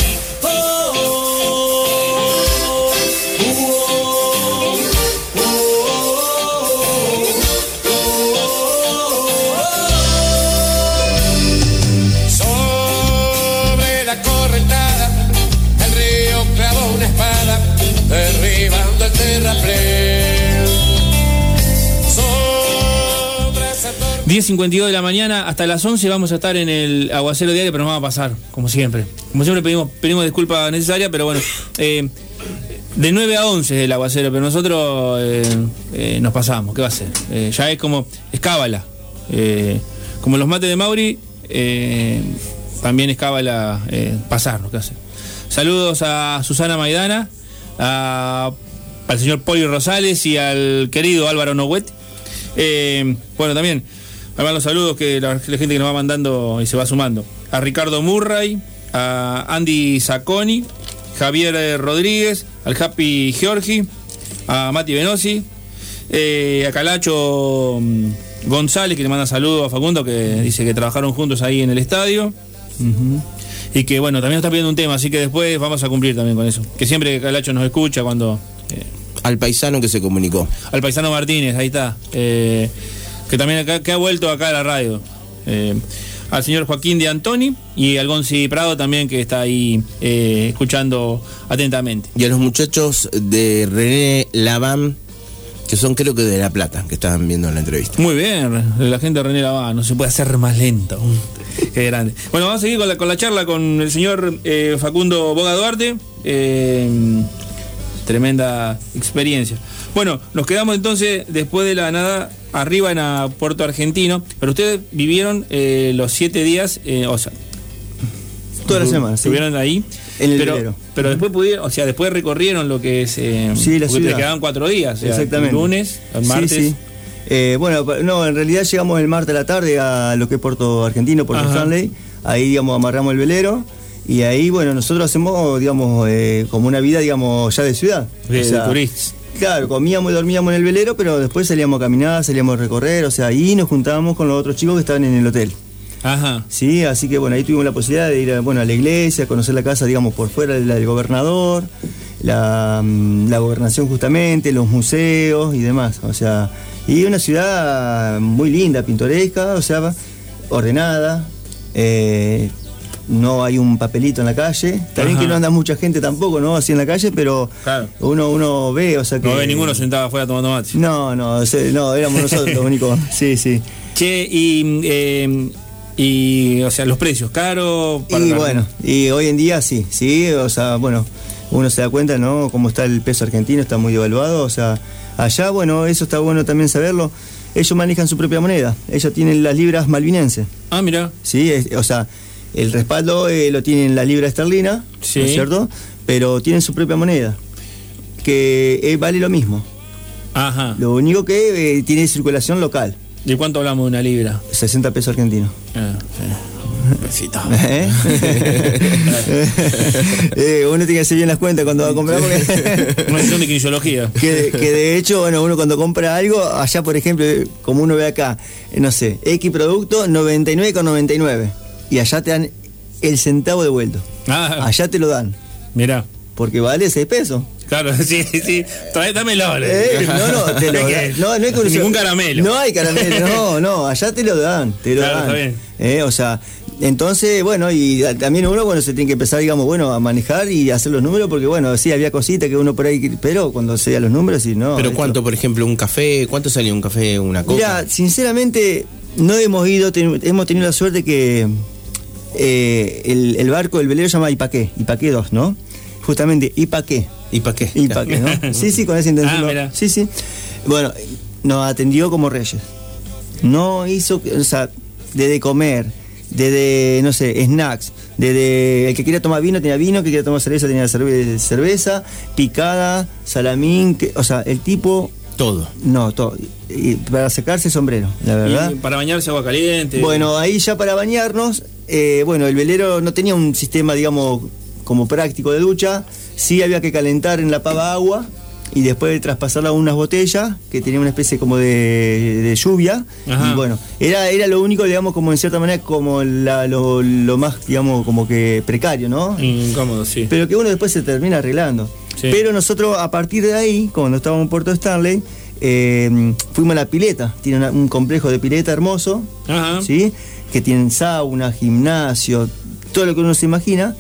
sobre la correntada, el río clavó una espada, derribando el terraplén. Sobre esa torre. diez cincuenta y dos de la mañana, hasta las once vamos a estar en el Aguacero Diario, pero nos vamos a pasar, como siempre. Como siempre pedimos, pedimos disculpas necesarias, pero bueno, eh, de nueve a once es el Aguacero, pero nosotros eh, eh, nos pasamos, ¿qué va a ser? Eh, ya es como, es cábala. Eh, como los mates de Mauri, eh, también es cábala eh, pasarnos, ¿qué hacer? Saludos a Susana Maidana, a, al señor Poli Rosales y al querido Álvaro Noguet. Eh, bueno, también, además los saludos que la, la gente que nos va mandando y se va sumando. A Ricardo Murray, a Andy Zacconi, Javier Rodríguez, al Happy Giorgi, a Mati Venosi, eh, a Calacho González, que le manda saludos a Facundo, que dice que trabajaron juntos ahí en el estadio. Uh-huh. Y que bueno, también nos está pidiendo un tema, así que después vamos a cumplir también con eso. Que siempre Calacho nos escucha cuando... Eh, al paisano que se comunicó. Al paisano Martínez, ahí está. Eh, que también acá, que ha vuelto acá a la radio. Eh, al señor Joaquín de Antoni y al Gonzi Prado también, que está ahí eh, escuchando atentamente. Y a los muchachos de René Laván, que son creo que de La Plata, que estaban viendo la entrevista. Muy bien, la gente de René Laván, no se puede hacer más lento. Qué grande. Bueno, vamos a seguir con la, con la charla con el señor eh, Facundo Boga Duarte. Eh, tremenda experiencia. Bueno, nos quedamos entonces después de la nada arriba en a Puerto Argentino, pero ustedes vivieron eh, los siete días, eh, o sea, toda la semana, sí. Estuvieron ahí, en el pero, velero. pero después pudieron, o sea, después recorrieron lo que es, eh, sí, la porque ciudad. te quedaban cuatro días, o sea, exactamente. El lunes, el martes. Sí, sí. Eh, bueno, no, en realidad llegamos el martes a la tarde a lo que es Puerto Argentino, Puerto Ajá. Stanley. Ahí, digamos, amarramos el velero. Y ahí, bueno, nosotros hacemos, digamos, eh, como una vida, digamos, ya de ciudad. De, o sea, de turistas. Claro, comíamos y dormíamos en el velero, pero después salíamos a caminar, salíamos a recorrer, o sea, ahí nos juntábamos con los otros chicos que estaban en el hotel. Ajá. Sí, así que bueno, ahí tuvimos la posibilidad de ir a, bueno, a la iglesia, conocer la casa, digamos, por fuera de la del gobernador, la, la gobernación justamente, los museos y demás. O sea, y una ciudad muy linda, pintoresca, o sea, ordenada. Eh, no hay un papelito en la calle. También que no anda mucha gente tampoco, ¿no? Así en la calle, pero claro. uno, uno ve, o sea que... No ve ninguno sentado afuera tomando mate. No, no, o sea, no, éramos nosotros los únicos. Sí, sí. Che, y, eh, y, o sea, los precios, caro para y la... bueno, y hoy en día sí, sí, o sea, bueno, uno se da cuenta, ¿no? Cómo está el peso argentino, está muy devaluado, o sea, allá, bueno, eso está bueno también saberlo. Ellos manejan su propia moneda, ellos tienen las libras malvinenses. Ah, mira. Sí, es, o sea, el respaldo eh, lo tienen la libra esterlina, sí. ¿no es cierto? Pero tienen su propia moneda, que eh, vale lo mismo. Ajá. Lo único que eh, tiene circulación local. ¿De cuánto hablamos de una libra? sesenta pesos argentinos. Ah, sí. Besito. ¿Eh? eh, uno tiene que hacer bien las cuentas cuando va a comprar porque... Una sesión de kinesiología. que, que de hecho, bueno, uno cuando compra algo, allá por ejemplo, como uno ve acá, eh, no sé, X producto noventa y nueve con noventa y nueve y allá te dan el centavo devuelto. Ah, Allá te lo dan, mirá. porque vale seis pesos. Claro, sí, sí. Trae, dámelo. Eh, no, no, te lo dan. No, no hay que Ningún caramelo. No hay caramelo, no, no, allá te lo dan, te lo Claro, dan. está bien. Eh, o sea, entonces, bueno, y también uno, bueno, se tiene que empezar, digamos, bueno, a manejar y hacer los números, porque bueno, sí, había cositas que uno por ahí, pero cuando se da los números, sí, no. Pero esto- ¿cuánto, por ejemplo, un café? ¿Cuánto salía un café, una coca? Mira, sinceramente, no hemos ido, ten- hemos tenido la suerte que eh, el, el barco, el velero se llama Ipaqué, Ipaqué dos, ¿no? Justamente, Ipaqué. ¿Y para qué? Ipaqué, ¿no? Sí, sí, con esa intención. Ah, lo- mira. sí, sí. Bueno, nos atendió como reyes. No hizo, o sea, desde comer, desde, no sé, snacks, Desde el que quería tomar vino tenía vino, el que quería tomar cerveza tenía cerve- cerveza, picada, salamín, que, o sea, el tipo... Todo. No, todo. Y para secarse sombrero, la verdad. Y para bañarse agua caliente. Bueno, ahí ya para bañarnos, eh, bueno, el velero no tenía un sistema, digamos, como práctico de ducha. Sí había que calentar en la pava agua y después traspasarla a unas botellas que tenían una especie como de, de lluvia. Ajá. Y bueno, era, era lo único, digamos, como en cierta manera, como la, lo, lo más, digamos, como que precario, ¿no? Incómodo, sí. Pero que uno después se termina arreglando. Sí. Pero nosotros, a partir de ahí, cuando estábamos en Puerto Stanley, eh, fuimos a la pileta. Tiene una- un complejo de pileta hermoso, Ajá. ¿sí? Que tienen sauna, gimnasio, todo lo que uno se imagina.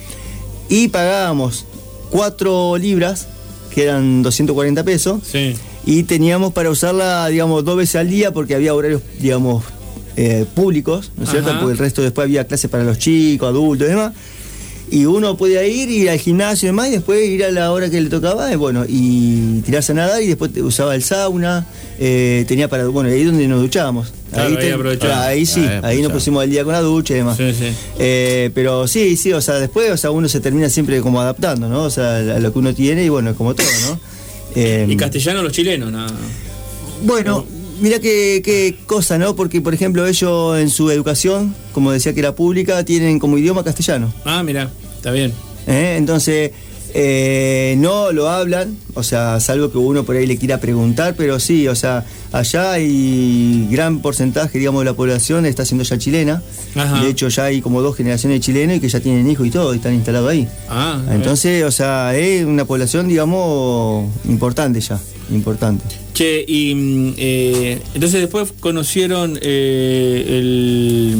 Y pagábamos cuatro libras, que eran doscientos cuarenta pesos. Sí. Y teníamos para usarla, digamos, dos veces al día, porque había horarios, digamos, eh, públicos, ¿no es cierto? Ajá. Porque el resto después había clases para los chicos, adultos y demás. Y uno podía ir, ir al gimnasio y demás, y después ir a la hora que le tocaba, y bueno, y tirarse a nadar, y después te- usaba el sauna, eh, tenía para, bueno, ahí donde nos duchábamos. Claro, ahí te- aprovechamos. claro, ahí sí, Ahí ahí nos aprovechamos. pusimos al día con la ducha y demás. Sí, sí. Eh, pero sí, sí, o sea, después, o sea, uno se termina siempre como adaptando, ¿no? O sea, a lo que uno tiene, y bueno, como todo, ¿no? Eh, Y castellano los chilenos, nada. bueno, mira qué, qué cosa, ¿no? Porque, por ejemplo, ellos en su educación, como decía que era pública, tienen como idioma castellano. Ah, mira, está bien. ¿eh? Entonces, eh, no lo hablan, o sea, salvo que uno por ahí le quiera preguntar, pero sí, o sea, allá hay gran porcentaje, digamos, de la población está siendo ya chilena. Ajá. De hecho, ya hay como dos generaciones de chilenos y que ya tienen hijos y todo, y están instalados ahí. Ah, Entonces, o sea, es una población, digamos, importante ya, importante. Che, y mm, eh, entonces después conocieron eh, el,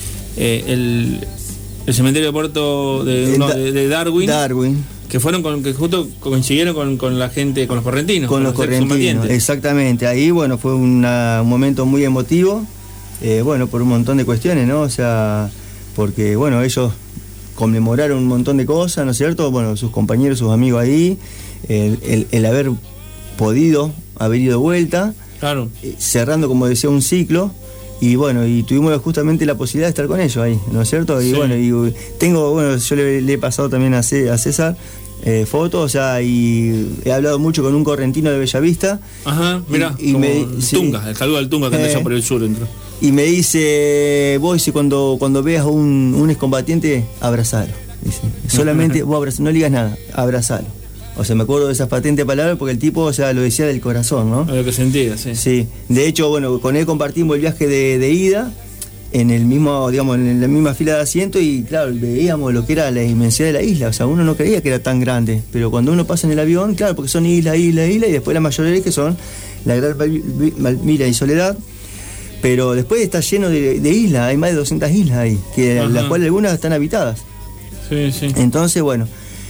eh, el el cementerio de Puerto de, Eh, no, Da- de, de Darwin, Darwin. que fueron con que justo coincidieron con, con la gente, con los correntinos, Con los correntinos, excombatientes. exactamente. Ahí, bueno, fue una- un momento muy emotivo, eh, bueno, por un montón de cuestiones, ¿no? O sea, porque, bueno, ellos conmemoraron un montón de cosas, ¿no es cierto? Bueno, sus compañeros, sus amigos ahí, el, el- el haber podido haber ido de vuelta, Claro. eh, cerrando, como decía, un ciclo. Y bueno, y tuvimos justamente la posibilidad de estar con ellos ahí, ¿no es cierto? Y Sí. bueno, y uh, tengo, bueno, yo le, le he pasado también a, C- a César eh, fotos, o sea, y he hablado mucho con un correntino de Bellavista. Ajá, mira, Y- y como me- el sí. Tunga, el saludo al Tunga que anda Eh. allá por el sur. Entró. Y me dice, vos dice, cuando, cuando veas un, un excombatiente, abrazalo. Dice, solamente vos abrazalo, no le digas nada, abrazalo. O sea, me acuerdo de esas patentes palabras porque el tipo, o sea, lo decía del corazón, ¿no? A lo que sentía, sí. Sí, de hecho, bueno, con él compartimos el viaje de, de ida en el mismo, digamos, en la misma fila de asiento y claro, veíamos lo que era la inmensidad de la isla, o sea, uno no creía que era tan grande, pero cuando uno pasa en el avión, claro, porque son isla, isla, isla y después la mayoría que son la Gran Val- Malvina y Soledad, pero después está lleno de, de islas, hay más de doscientas islas ahí, que Ajá. las cuales algunas están habitadas. Sí, sí. Entonces, bueno,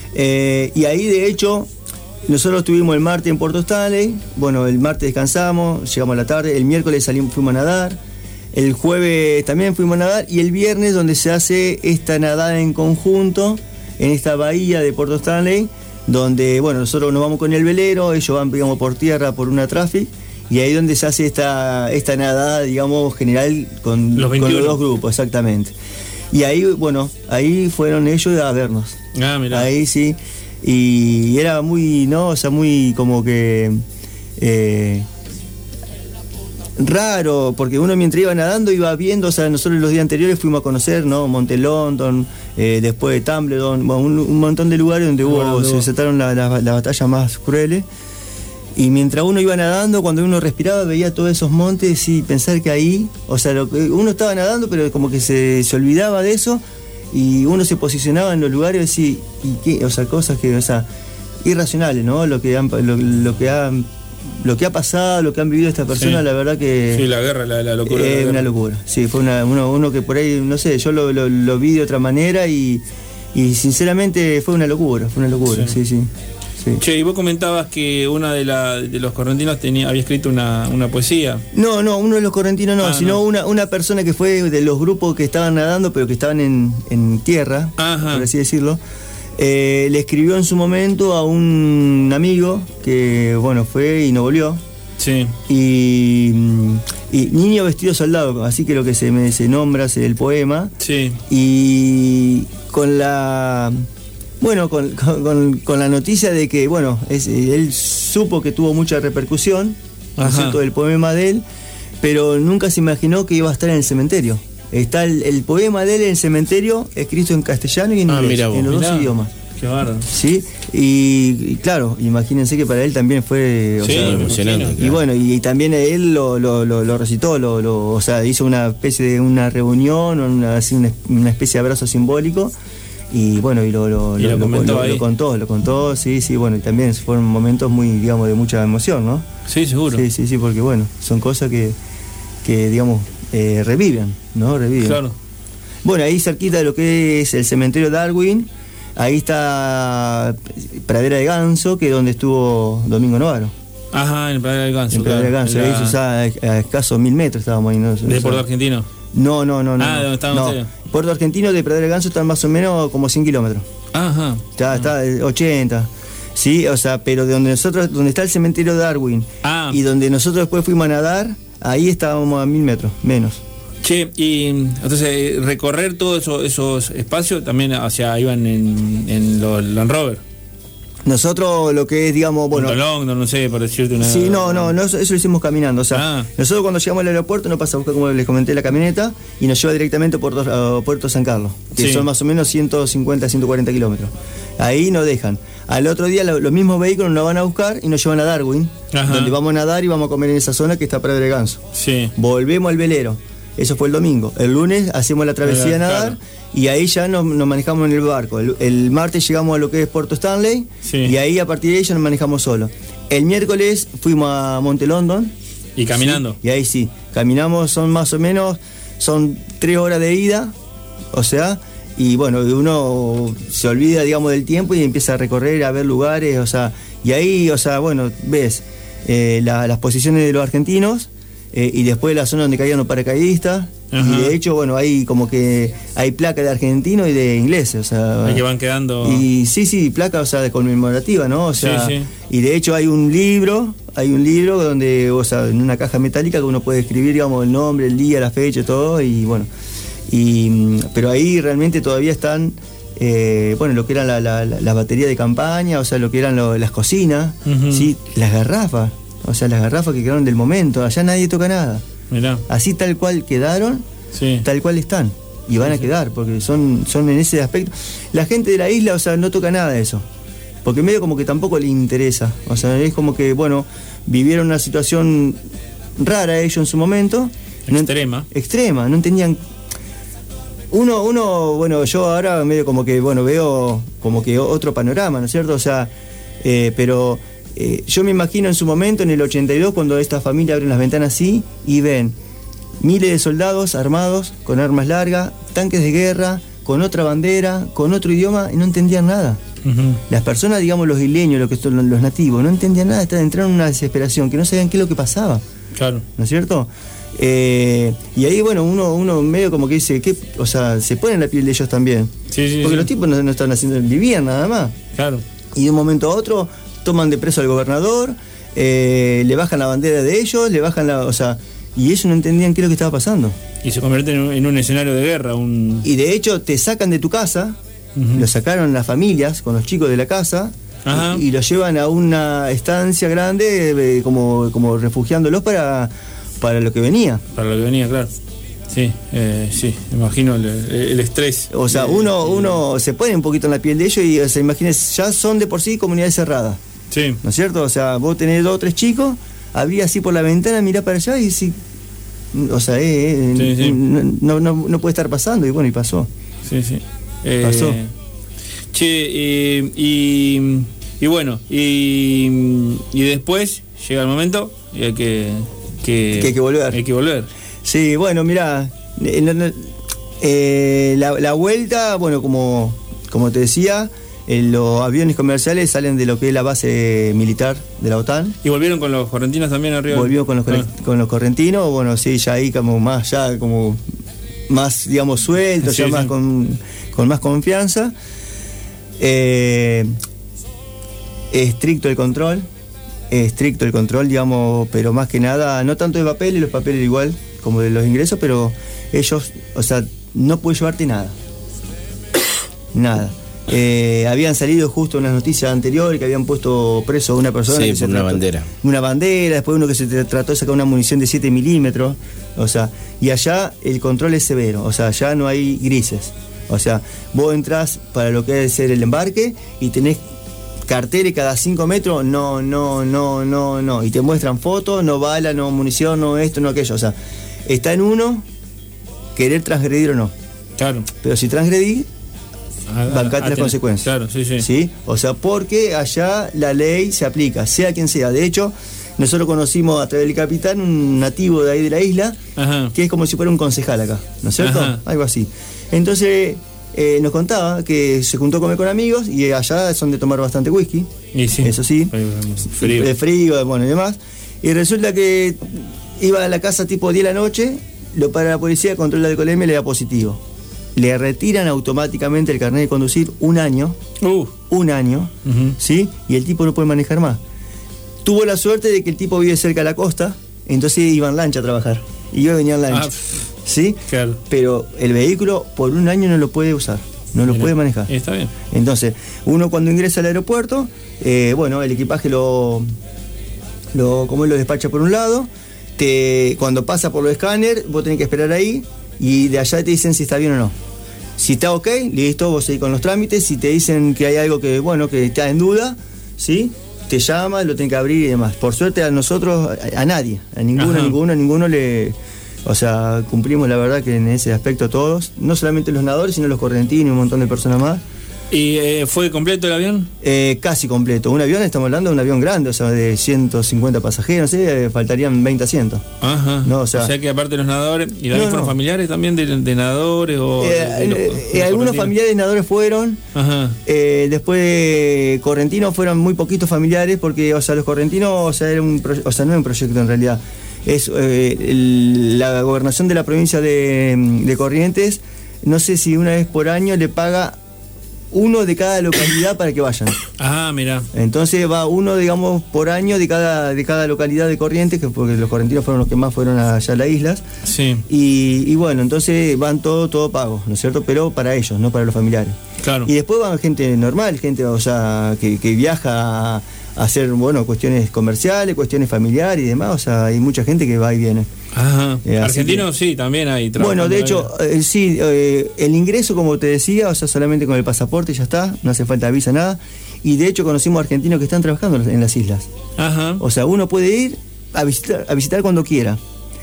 eh, y ahí de hecho, nosotros estuvimos el martes en Puerto Stanley, bueno, el martes descansamos, llegamos a la tarde, el miércoles salimos, fuimos a nadar, el jueves también fuimos a nadar, y el viernes donde se hace esta nadada en conjunto, en esta bahía de Puerto Stanley, donde, bueno, nosotros nos vamos con el velero, ellos van, digamos, por tierra, por una traffic, y ahí donde se hace esta, esta nadada, digamos, general con Los con veintiuno. los dos grupos, exactamente. Y ahí, bueno, ahí fueron ellos a vernos. Ah, mira. Ahí sí. Y era muy, ¿no? O sea, muy como que eh, raro, porque uno mientras iba nadando iba viendo, o sea, nosotros los días anteriores fuimos a conocer, ¿no? Monte London, eh, después de Tumbledon, bueno, un, un montón de lugares donde hubo, Bueno, se hubo. desataron las la, la batallas más crueles. Y mientras uno iba nadando, cuando uno respiraba, veía todos esos montes y pensar que ahí, o sea, lo que, uno estaba nadando, pero como que se, se olvidaba de eso y uno se posicionaba en los lugares y, y qué, o sea, cosas que, o sea, irracionales, ¿no? Lo que han, lo, lo que han, lo que ha pasado, lo que han vivido estas personas, Sí. la verdad que Sí, la guerra, la, la locura. de la es guerra. una locura. Sí, fue una, uno, uno que por ahí, no sé, yo lo, lo, lo vi de otra manera y, y sinceramente fue una locura, fue una locura, Sí. sí, sí. sí. Che, y vos comentabas que una de, la, de los correntinos tenía, había escrito una, una poesía. No, no, uno de los correntinos no, Ah, sino no. Una, una persona que fue de los grupos que estaban nadando, pero que estaban en, en tierra, Ajá. por así decirlo. Eh, le escribió en su momento a un amigo que, bueno, fue y no volvió. Sí. Y, Y Niño Vestido Soldado, así que lo que se me se nombra es el poema. Sí. Y con la bueno, con, con, con la noticia de que, bueno, es, él supo que tuvo mucha repercusión, ¿no es cierto?, el poema de él, pero nunca se imaginó que iba a estar en el cementerio. Está el, el poema de él en el cementerio, escrito en castellano y en Ah, inglés, mirá vos. en los Mirá. dos idiomas. Qué bárbaro. Sí, y, y claro, imagínense que para él también fue, o Sí, sea, me emocionante. imagino. y bueno, y, y también él lo, lo, lo, lo recitó, lo, lo, o sea, hizo una especie de una reunión, una, así una, una especie de abrazo simbólico, y bueno, y lo, lo, Y lo lo, comentó lo- ahí. lo contó, lo contó, sí, sí, bueno, y también fueron momentos muy, digamos, de mucha emoción, ¿no? Sí, seguro. Sí, sí, sí, porque bueno, son cosas que, que digamos, eh, reviven, ¿no? Reviven. Claro. Bueno, ahí cerquita de lo que es el cementerio Darwin, ahí está Pradera de Ganso, que es donde estuvo Domingo Novaro. Ajá, en Pradera del Ganso. En Pradera de claro, Ganso, en ahí la- o sea, a, a escasos mil metros estábamos ahí, ¿no? O ¿De sea, Puerto Argentino? No, no, no, no. Ah, no. ¿de dónde estaban no. ustedes? Puerto Argentino de Pradera de Ganso están más o menos como cien kilómetros. Ajá. Está, está eh, ochenta. Sí, o sea, pero de donde nosotros, donde está el cementerio Darwin Ah. y donde nosotros después fuimos a nadar, ahí estábamos a mil metros, menos. Che, y entonces recorrer todos eso, esos espacios también, o sea, iban en, en los Land Rover. Nosotros lo que es, digamos, bueno... Punto Longdon, no sé, por decirte una... Sí, no, no, no, eso, eso lo hicimos caminando. O sea, Ah. nosotros cuando llegamos al aeropuerto nos pasa a buscar, como les comenté, la camioneta y nos lleva directamente a Puerto, a Puerto San Carlos, que Sí. son más o menos ciento cincuenta, ciento cuarenta kilómetros. Ahí nos dejan. Al otro día lo- los mismos vehículos nos van a buscar y nos llevan a Darwin, Ajá. donde vamos a nadar y vamos a comer en esa zona que está Pradera de Ganso. Sí. Volvemos al velero. Eso fue el domingo. El lunes hacemos la travesía a Claro. nadar y ahí ya nos, nos manejamos en el barco. El, el martes llegamos a lo que es Puerto Stanley Sí. y ahí a partir de ahí ya nos manejamos solos. El miércoles fuimos a Monte London. Y caminando. Sí, y ahí sí, caminamos, son más o menos, son tres horas de ida, o sea, y bueno, uno se olvida, digamos, del tiempo y empieza a recorrer, a ver lugares, o sea, y ahí, o sea, bueno, ves eh, la- las posiciones de los argentinos eh, y después la zona donde caían los paracaidistas. Ajá. Y de hecho, bueno, hay como que hay placa de argentinos y de ingleses, o sea, Ahí que van quedando... y sí, sí, placa, o sea, de conmemorativa, ¿no? O sea, Sí, sí. y de hecho hay un libro, hay un libro donde, o sea, en una caja metálica que uno puede escribir, digamos, el nombre, el día, la fecha, todo, y bueno, y mm, pero ahí realmente todavía están, eh, bueno, lo que eran la, la, la- la batería de campaña, o sea, lo que eran lo- las cocinas, Ujú. sí, las garrafas, o sea, las garrafas que quedaron del momento, allá nadie toca nada, Mirá. así tal cual quedaron, Sí. tal cual están y van a quedar porque son son en ese aspecto. La gente de la isla, o sea, no toca nada de eso, porque medio como que tampoco le interesa, o sea, es como que, bueno, vivieron una situación rara ellos en su momento, no- Extrema. extrema, no entendían. Uno, uno, bueno, yo ahora medio como que, bueno, veo como que otro panorama, ¿no es cierto? O sea, eh, pero eh, yo me imagino en su momento, en el ochenta y dos, cuando esta familia abre las ventanas así y ven miles de soldados armados, con armas largas, tanques de guerra, con otra bandera, con otro idioma, y no entendían nada. Ujú. Las personas, digamos, los isleños, los que son los nativos, no entendían nada, estaban- entraron en una desesperación, que no sabían qué es lo que pasaba. Claro. ¿No es cierto? Eh, y ahí, bueno, uno, uno medio como que dice, ¿qué? O sea, se pone en la piel de ellos también. Sí, sí, Porque sí. los tipos no, no están haciendo, vivían nada más. Claro. Y de un momento a otro toman de preso al gobernador, eh, le bajan la bandera de ellos, le bajan la. O sea, y ellos no entendían qué es lo que estaba pasando. Y se convierte en un, en un escenario de guerra, un... Y de hecho, te sacan de tu casa, Ujú. lo sacaron las familias con los chicos de la casa. Ajá. Y, y los llevan a una estancia grande, eh, como, como refugiándolos para, para lo que venía. Para lo que venía, claro. Sí, eh, sí, me imagino el, el estrés. O sea, Eh, uno, eh, uno se pone un poquito en la piel de ellos y, o sea, imagínense, ya son de por sí comunidades cerradas, Sí, ¿no es cierto? O sea, vos tenés dos o tres chicos, abría así por la ventana, mirá para allá y sí, o sea, eh, eh, Sí, sí. No, no, no puede estar pasando, y bueno, y pasó. sí, sí. Eh, Pasó. Che, eh, y, y bueno, y, y después llega el momento y hay que... Que, Que hay que volver. Hay que volver. Sí, bueno, mirá, eh, no- no- eh, la, la vuelta, bueno, como, como te decía, eh, los aviones comerciales salen de lo que es la base militar de la OTAN. ¿Y volvieron con los correntinos también arriba? Volvió con los, Ah. con los correntinos, bueno, sí, ya ahí como más, ya como más, digamos, sueltos, Sí, ya sí. más con, con más confianza. Eh, estricto el control, estricto el control, digamos, pero más que nada, no tanto de papeles, los papeles igual, como de los ingresos, pero ellos, o sea, no pueden llevarte nada. Nada. Eh, habían salido justo unas noticias anteriores que habían puesto preso a una persona. Sí, que por se una trató, bandera. Una bandera, después uno que se trató de sacar una munición de siete milímetros. O sea, y allá el control es severo, o sea, allá no hay grises. O sea, vos entrás para lo que debe ser el embarque y tenés carteles cada cinco metros, no, no, no, no, no. Y te muestran fotos, no bala, no munición, no esto, no aquello. O sea, está en uno querer transgredir o no. Claro. Pero si transgredís, Ah, bancate ah, las consecuencias. Claro, sí, sí. ¿Sí? O sea, porque allá la ley se aplica, sea quien sea. De hecho, nosotros conocimos a través del capitán un nativo de ahí de la isla, Ajá. que es como si fuera un concejal acá, ¿no es cierto? Ajá. Algo así. Entonces, eh, nos contaba que se juntó a comer con amigos y allá son de tomar bastante whisky. Y sí. Eso sí. Frío. De frío, bueno, y demás. Y resulta que iba a la casa tipo diez de la noche, lo para la policía, controla de alcoholemia y le da positivo. Le retiran automáticamente el carnet de conducir un año, Uh. un año, Uh-huh. ¿sí? Y el tipo no puede manejar más. Tuvo la suerte de que el tipo vive cerca de la costa, entonces iba en lancha a trabajar. Y yo venía en lancha, Ah, ¿sí? Claro. Pero el vehículo por un año no lo puede usar, no lo Mira, puede manejar. Está bien. Entonces, uno cuando ingresa al aeropuerto, eh, bueno, el equipaje lo, lo, como él lo despacha por un lado, te, cuando pasa por los escáneres, vos tenés que esperar ahí y de allá te dicen si está bien o no. Si está ok, listo, vos seguís con los trámites. Si te dicen que hay algo que, bueno, que está en duda, ¿sí? Te llama, lo tenés que abrir y demás. Por suerte a nosotros, a, a nadie, a ninguno, Ajá. a ninguno, a ninguno le... O sea, cumplimos la verdad que en ese aspecto todos, no solamente los nadadores, sino los correntinos y un montón de personas más. ¿Y eh, fue completo el avión? Eh, casi completo. Un avión, estamos hablando de un avión grande, o sea, de ciento cincuenta pasajeros, no sé, eh, faltarían veinte asientos. Ajá. No, o sea- que aparte de los nadadores, ¿y también No, fueron no. familiares también de, de nadadores o Eh, de- de los- eh, de eh, los algunos correntinos? familiares nadadores fueron, Ajá. eh, después de correntinos fueron muy poquitos familiares, porque, o sea, los correntinos, o sea, era un proye- o sea, no es un proyecto en realidad. Es eh, el- la gobernación de la provincia de, de Corrientes, no sé si una vez por año le paga uno de cada localidad para que vayan. Ah, mira. Entonces va uno, digamos, por año de cada, de cada localidad de Corrientes, que porque los correntinos fueron los que más fueron allá a las islas. Sí, Y, y bueno, entonces van todo, todo pago, ¿no es cierto? Pero para ellos, no para los familiares. claro. Y después van gente normal, gente, o sea, que, que viaja a, a hacer, bueno, cuestiones comerciales, cuestiones familiares y demás. O sea, hay mucha gente que va y viene. Ajá. Eh, así Argentinos sí, también hay Bueno, de trabajando hecho, eh, sí, eh, el ingreso, como te decía, o sea, solamente con el pasaporte ya está, no hace falta visa, nada. Y de hecho conocimos argentinos que están trabajando en las islas. ahí. Ajá. O sea, uno puede ir a visitar, a visitar cuando quiera.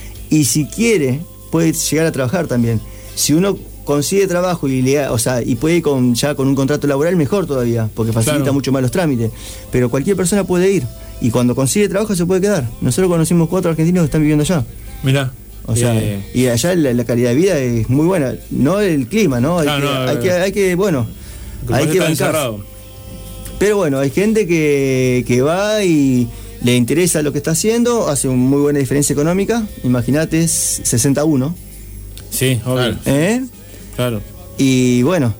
Y si quiere, puede llegar a trabajar también. Si uno consigue trabajo y le, o sea, y puede ir con, ya con un contrato laboral, mejor todavía, porque facilita Claro. mucho más los trámites. Pero cualquier persona puede ir. Y cuando consigue trabajo se puede quedar. Nosotros conocimos cuatro argentinos que están viviendo allá. Mirá. O sea, Eh, y allá la, la calidad de vida es muy buena. No el clima, ¿no? Hay, Claro, que, no, hay, eh, que, hay que, bueno, que hay por que eso está bancar. encerrado. Pero bueno, hay gente que, que va y le interesa lo que está haciendo, hace una muy buena diferencia económica. Imagínate, es sesenta y uno. Sí, obvio. Claro. ¿eh? Claro. Y bueno,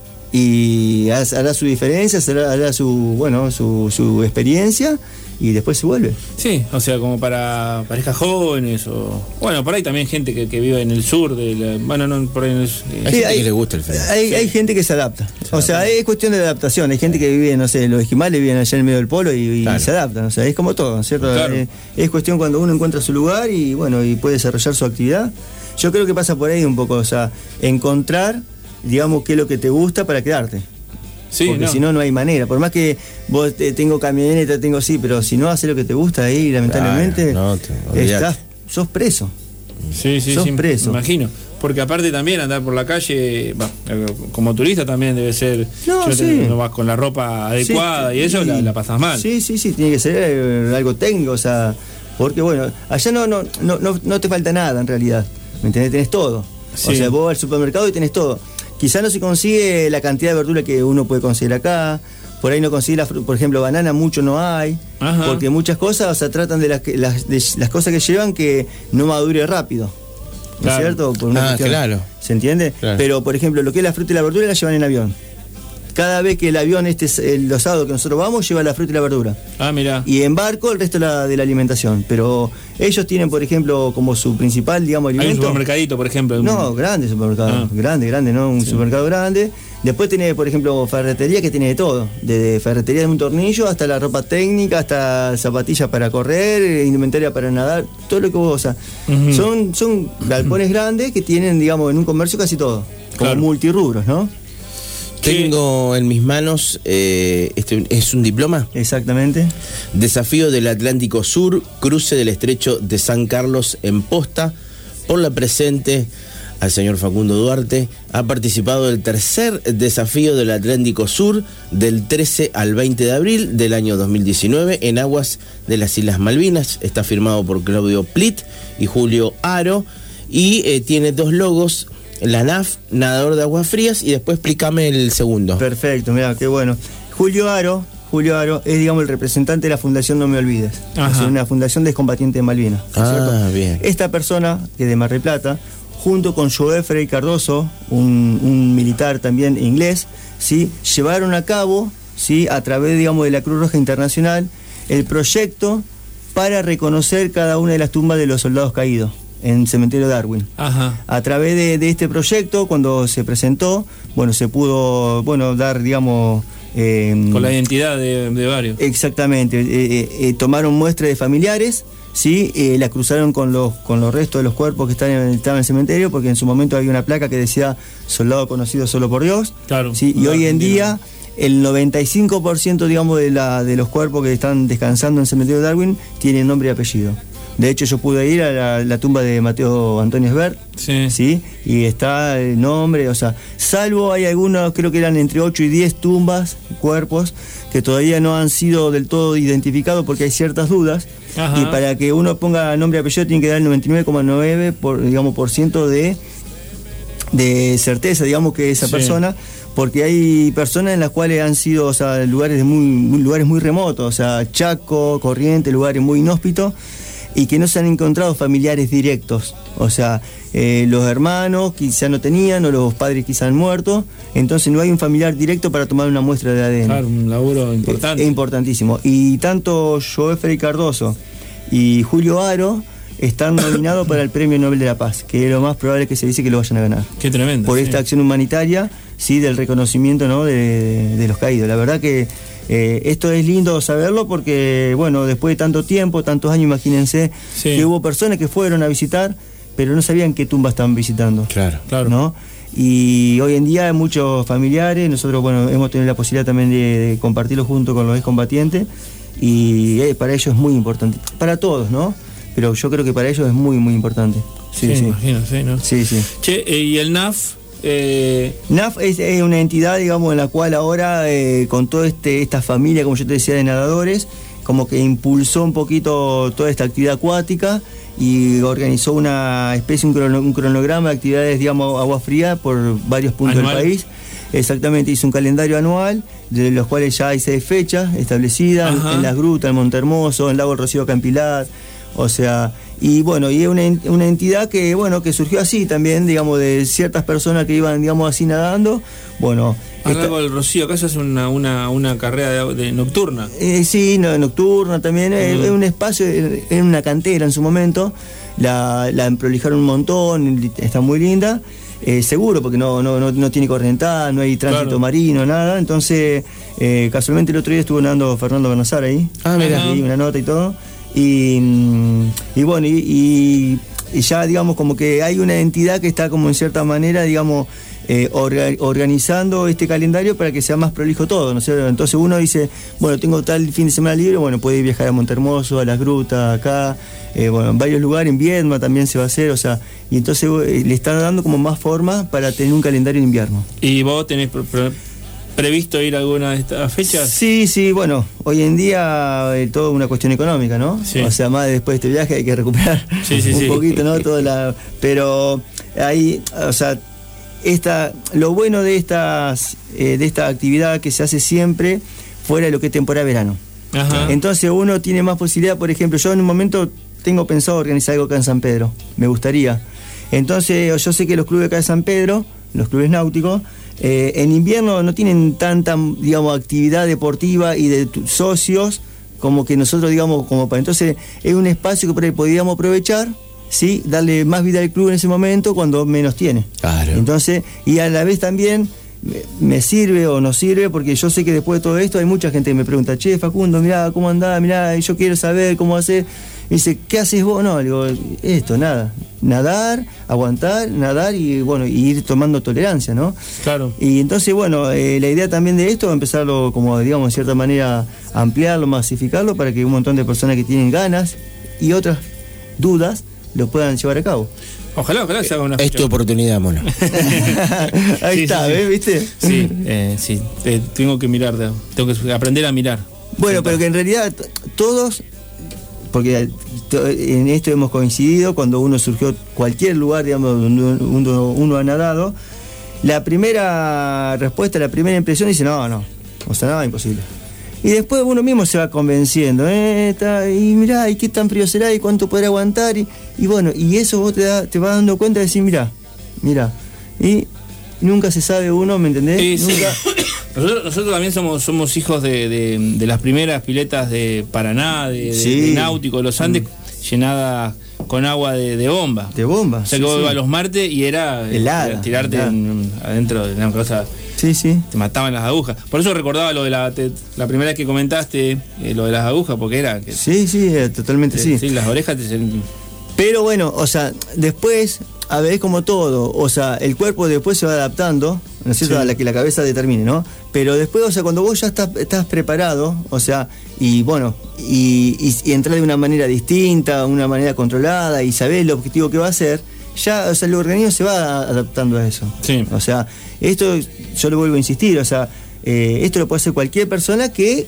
y ha- hará su diferencia, hará, hará su, bueno, su, su experiencia y después se vuelve. Sí, o sea, como para parejas jóvenes o... Bueno, por ahí también gente que, que vive en el sur, de la- bueno, no, por ahí... no es- eh, Hay Sí, gente hay- que le gusta el frío. Hay, hay gente que se adapta. O sea, es cuestión de adaptación. Hay gente que vive, no sé, los esquimales viven allá en el medio del polo y, y Claro. se adaptan. O sea, es como todo, ¿cierto? Claro. Eh, es cuestión cuando uno encuentra su lugar y bueno, y puede desarrollar su actividad. Yo creo que pasa por ahí un poco, o sea, encontrar, digamos, qué es lo que te gusta para quedarte. sí, Porque no. si no, no hay manera. Por más que vos te, tengo camioneta, tengo sí, pero si no haces lo que te gusta ahí, lamentablemente, Claro, no, te- olvidate. estás, sos preso. Sí, sí, sos sí, preso. me imagino. Porque aparte también andar por la calle, bah, eh, como turista también debe ser, No, yo sí. te- no vas con la ropa adecuada Sí, y eso sí. la, la pasas mal. Sí, sí, sí, tiene que ser eh, algo técnico, o sea, porque bueno, allá no, no, no, no, no te falta nada en realidad, ¿me entendés? Tenés todo. Sí. O sea, vos vas al supermercado y tenés todo. Quizá no se consigue la cantidad de verdura que uno puede conseguir acá, por ahí no consigue, la, fru- por ejemplo, banana mucho no hay, Ajá. porque muchas cosas, o sea, tratan de las, que- las, de las cosas que llevan que no madure rápido. ¿No es Claro. cierto? Por una Ah, cuestión- claro. ¿Se entiende? Claro. Pero, por ejemplo, lo que es la fruta y la verdura la llevan en avión. cada vez que el avión, este el, los sábados que nosotros vamos, lleva la fruta y la verdura. Ah, mirá. Y en barco el resto de la, de la alimentación. Pero ellos tienen, por ejemplo, como su principal, digamos, alimento. Hay un supermercadito, por ejemplo. No, grande supermercado. Ah. Grande, grande, ¿no? Un sí. supermercado grande. Después tiene, por ejemplo, ferretería que tiene de todo. Desde ferretería de un tornillo hasta la ropa técnica, hasta zapatillas para correr, indumentaria para nadar, todo lo que vos, o sea, uh-huh. son, son galpones uh-huh. grandes que tienen, digamos, en un comercio casi todo. Como claro. multirrubros, ¿no? Tengo en mis manos, eh, este es un diploma. Exactamente. Desafío del Atlántico Sur, cruce del estrecho de San Carlos en posta. Por la presente, al señor Facundo Duarte, ha participado del tercer desafío del Atlántico Sur del trece al veinte de abril del año dos mil diecinueve en aguas de las Islas Malvinas. Está firmado por Claudio Plit y Julio Aro y eh, tiene dos logos. La N A F, nadador de aguas frías, y después explícame el segundo. Perfecto, mira, qué bueno. Julio Aro, Julio Aro es, digamos, el representante de la Fundación No Me Olvides. Es una fundación de excombatientes de Malvinas. Ah, ¿cierto? Bien. Esta persona, que es de Mar del Plata, junto con Joe Frey Cardoso, un, un militar también inglés, ¿sí? llevaron a cabo, ¿sí? a través, digamos, de la Cruz Roja Internacional, el proyecto para reconocer cada una de las tumbas de los soldados caídos en el cementerio Darwin. Ajá. A través de, de este proyecto, cuando se presentó, bueno, se pudo, bueno, dar, digamos... Eh, con la identidad de, de varios. Exactamente. Eh, eh, tomaron muestras de familiares, ¿sí? Eh, la cruzaron con los, con los restos de los cuerpos que estaban en, estaban en el cementerio, porque en su momento había una placa que decía soldado conocido solo por Dios. Claro. ¿Sí? Y hoy en día... el noventa y cinco por ciento, digamos, de, la, de los cuerpos que están descansando en el cementerio de Darwin tienen nombre y apellido. De hecho, yo pude ir a la, la tumba de Mateo Antonio Esbert, sí. ¿sí? Y está el nombre, o sea, salvo hay algunos, creo que eran entre ocho y diez tumbas, cuerpos, que todavía no han sido del todo identificados porque hay ciertas dudas. Ajá. Y para que uno ponga nombre y apellido tiene que dar el noventa y nueve coma nueve por, digamos, por ciento de, de certeza, digamos, que esa sí. persona... porque hay personas en las cuales han sido, o sea, lugares muy, muy lugares muy remotos, o sea, Chaco, Corrientes, lugares muy inhóspitos, y que no se han encontrado familiares directos, o sea, eh, los hermanos quizá no tenían, o los padres quizá han muerto, entonces no hay un familiar directo para tomar una muestra de A D N. Claro, un laburo importante. Es, es importantísimo. Y tanto Joe Frey Cardoso y Julio Aro están nominados para el Premio Nobel de la Paz, que es lo más probable que se dice que lo vayan a ganar. Qué tremendo. Por sí. esta acción humanitaria, sí, del reconocimiento, ¿no? de, de, de los caídos. La verdad que eh, esto es lindo saberlo porque, bueno, después de tanto tiempo, tantos años, imagínense, sí. que hubo personas que fueron a visitar, pero no sabían qué tumba estaban visitando. Claro, claro. ¿No? Y hoy en día hay muchos familiares, nosotros, bueno, hemos tenido la posibilidad también de, de compartirlo junto con los excombatientes, y eh, para ellos es muy importante. Para todos, ¿no? Pero yo creo que para ellos es muy, muy importante. Sí, sí, sí. Imagino, sí, ¿no? Sí, sí. Che, eh, ¿y el N A F? Eh... N A F es, es una entidad, digamos, en la cual ahora, eh, con toda este, esta familia, como yo te decía, de nadadores, como que impulsó un poquito toda esta actividad acuática y organizó una especie, un, crono, un cronograma de actividades, digamos, agua fría por varios puntos ¿Anual? del país. Exactamente, hizo un calendario anual, de los cuales ya hay seis fechas establecidas, Ajá. en las grutas, en Montehermoso, en Lago Rocío Campilar. O sea, y bueno, y es una, una entidad que, bueno, que surgió así también, digamos, de ciertas personas que iban, digamos, así nadando. Bueno, al Lago del Rocío, acá se hace una, una, una carrera de, de nocturna. Eh, sí, no, nocturna también, uh-huh. es, es un espacio, es una cantera en su momento, la, la prolijaron un montón, está muy linda. Eh, seguro, porque no, no, no, no tiene corrientada, no hay tránsito claro. marino, nada. Entonces, eh, casualmente el otro día estuvo nadando Fernando Bernazar ahí. Ah, mira. Y una nota y todo. Y, y bueno, y, y, y ya, digamos, como que hay una entidad que está como en cierta manera, digamos, eh, orga, organizando este calendario para que sea más prolijo todo, ¿no es cierto? Entonces uno dice, bueno, tengo tal fin de semana libre, bueno, puede viajar a Montehermoso, a las grutas, acá, eh, bueno, en varios lugares, en Viedma también se va a hacer, o sea, y entonces eh, le están dando como más forma para tener un calendario de invierno. ¿Y vos tenés pro, pro, previsto ir a alguna de estas fechas? Sí, sí, bueno, hoy en día es eh, todo una cuestión económica, ¿no? Sí. O sea, más después de este viaje hay que recuperar sí, sí, un sí. poquito, ¿no? Toda la, pero ahí, o sea, esta, lo bueno de estas, eh, de esta actividad que se hace siempre fuera de lo que es temporada de verano. Ajá. Entonces uno tiene más posibilidad, por ejemplo, yo en un momento tengo pensado organizar algo acá en San Pedro, me gustaría. Entonces yo sé que los clubes acá de San Pedro, los clubes náuticos. Eh, en invierno no tienen tanta, digamos, actividad deportiva y de t- socios como que nosotros, digamos, como para entonces es un espacio que por ahí podríamos aprovechar, ¿sí? Darle más vida al club en ese momento cuando menos tiene. Claro. Entonces, y a la vez también me, me sirve o no sirve, porque yo sé que después de todo esto hay mucha gente que me pregunta, che, Facundo, mirá, ¿cómo andás? Mirá, yo quiero saber cómo hacer. Me dice, ¿qué haces vos? No, le digo, esto, nada. Nadar, aguantar, nadar y bueno, y ir tomando tolerancia, ¿no? Claro. Y entonces, bueno, eh, la idea también de esto es empezarlo, como digamos, de cierta manera, ampliarlo, masificarlo, para que un montón de personas que tienen ganas y otras dudas lo puedan llevar a cabo. Ojalá, ojalá se haga una Es fecha. tu oportunidad, mono. Ahí Sí, está, sí, sí. ¿ves? ¿Viste? Sí, eh, sí. Eh, tengo que mirar, tengo que aprender a mirar. Bueno, pero que en realidad t- todos, porque to- en esto hemos coincidido, cuando uno surgió cualquier lugar, digamos, donde uno, uno ha nadado, la primera respuesta, la primera impresión dice, no, no, o sea, nada, imposible. Y después uno mismo se va convenciendo, eh, ta, y mirá, y qué tan frío será, y cuánto podrá aguantar, y, y bueno, y eso vos te, da, te vas dando cuenta de decir, mirá, mirá, y nunca se sabe uno, ¿me entendés? Sí, sí. Nunca... Nosotros, nosotros también somos somos hijos de, de, de las primeras piletas de Paraná, de, de- Sí. de Náutico, de los Andes, llenadas con agua de, de bomba. De bomba. O sea sí, que vos sí. ibas los martes y era, eh, Helada, era tirarte helada. en- adentro de una cosa, Sí, sí. te mataban las agujas. Por eso recordaba lo de la te- la primera vez que comentaste, eh, lo de las agujas, porque era que Sí, sí, eh, totalmente te- sí. sí, las orejas te sen- Pero bueno, o sea, después, a ver, es como todo, o sea, el cuerpo después se va adaptando, ¿no es cierto?, Sí. a la que la cabeza determine, ¿no? Pero después, o sea, cuando vos ya estás, estás preparado, o sea, y bueno, y, y, y entrar de una manera distinta, una manera controlada, y sabés el objetivo que va a ser, ya, o sea, el organismo se va adaptando a eso. Sí. O sea, esto, yo le vuelvo a insistir, o sea, eh, esto lo puede hacer cualquier persona que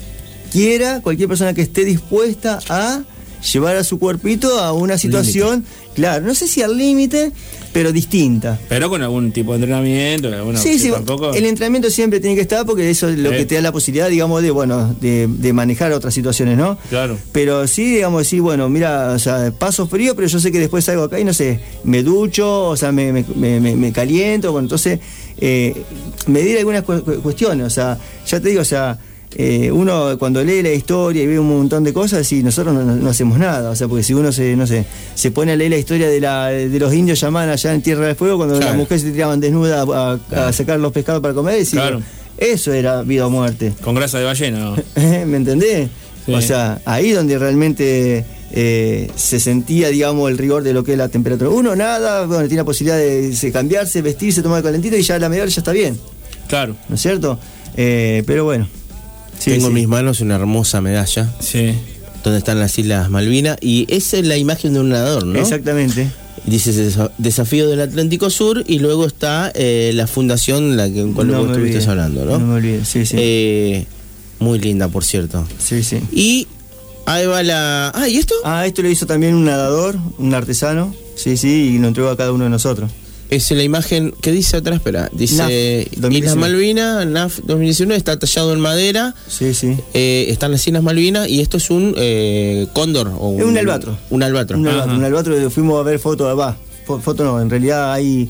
quiera, cualquier persona que esté dispuesta a llevar a su cuerpito a una situación, claro, no sé si al límite, pero distinta. pero con algún tipo de entrenamiento, alguna, sí, sí, tampoco. el entrenamiento siempre tiene que estar porque eso es lo Eh. que te da la posibilidad, digamos, de, bueno, de, de manejar otras situaciones, ¿no? Claro. Pero sí, digamos, sí, bueno, mira, o sea, paso frío, pero yo sé que después salgo acá y no sé, me ducho, o sea, me, me, me, me- me caliento, bueno, entonces, eh, medir algunas cu- cu- cuestiones, o sea, ya te digo, o sea, eh, uno cuando lee la historia y ve un montón de cosas, y nosotros no, no- no hacemos nada, o sea, porque si uno se, no sé, se pone a leer la historia de, la, de los indios llamaban allá en Tierra del Fuego, cuando Claro. las mujeres se tiraban desnudas a, a- Claro. a sacar los pescados para comer, y decir, Claro. eso era vida o muerte. Con grasa de ballena, ¿no? ¿Me entendés? Sí. O sea, ahí donde realmente eh, se sentía, digamos, el rigor de lo que es la temperatura. Uno nada, bueno, tiene la posibilidad de, de cambiarse, vestirse, tomar calentito y ya a la media hora ya está bien, Claro. ¿no es cierto? Eh, pero bueno. Sí, Tengo sí. en mis manos una hermosa medalla Sí. donde están las Islas Malvinas y esa es la imagen de un nadador, ¿no? Exactamente. Dice desa- Desafío del Atlántico Sur y luego está eh, la fundación la que en cual No vos me estuviste olvidé. hablando, ¿no? No me olvides, sí, sí. Eh, muy linda, por cierto. sí, sí. Y ahí va la... Ah, ¿y esto? Ah, esto lo hizo también un nadador, un artesano, sí, sí, y lo entregó a cada uno de nosotros. Es la imagen que dice atrás, espera, dice N A F dos mil Islas diecinueve. Malvinas, N A F dos mil diecinueve, está tallado en madera, Sí, sí. eh, están las Islas Malvinas y esto es un eh, cóndor. O Es un albatro. Un albatro. Un Ajá. albatro, un albatro, fuimos a ver fotos, va, fo- foto no, en realidad hay,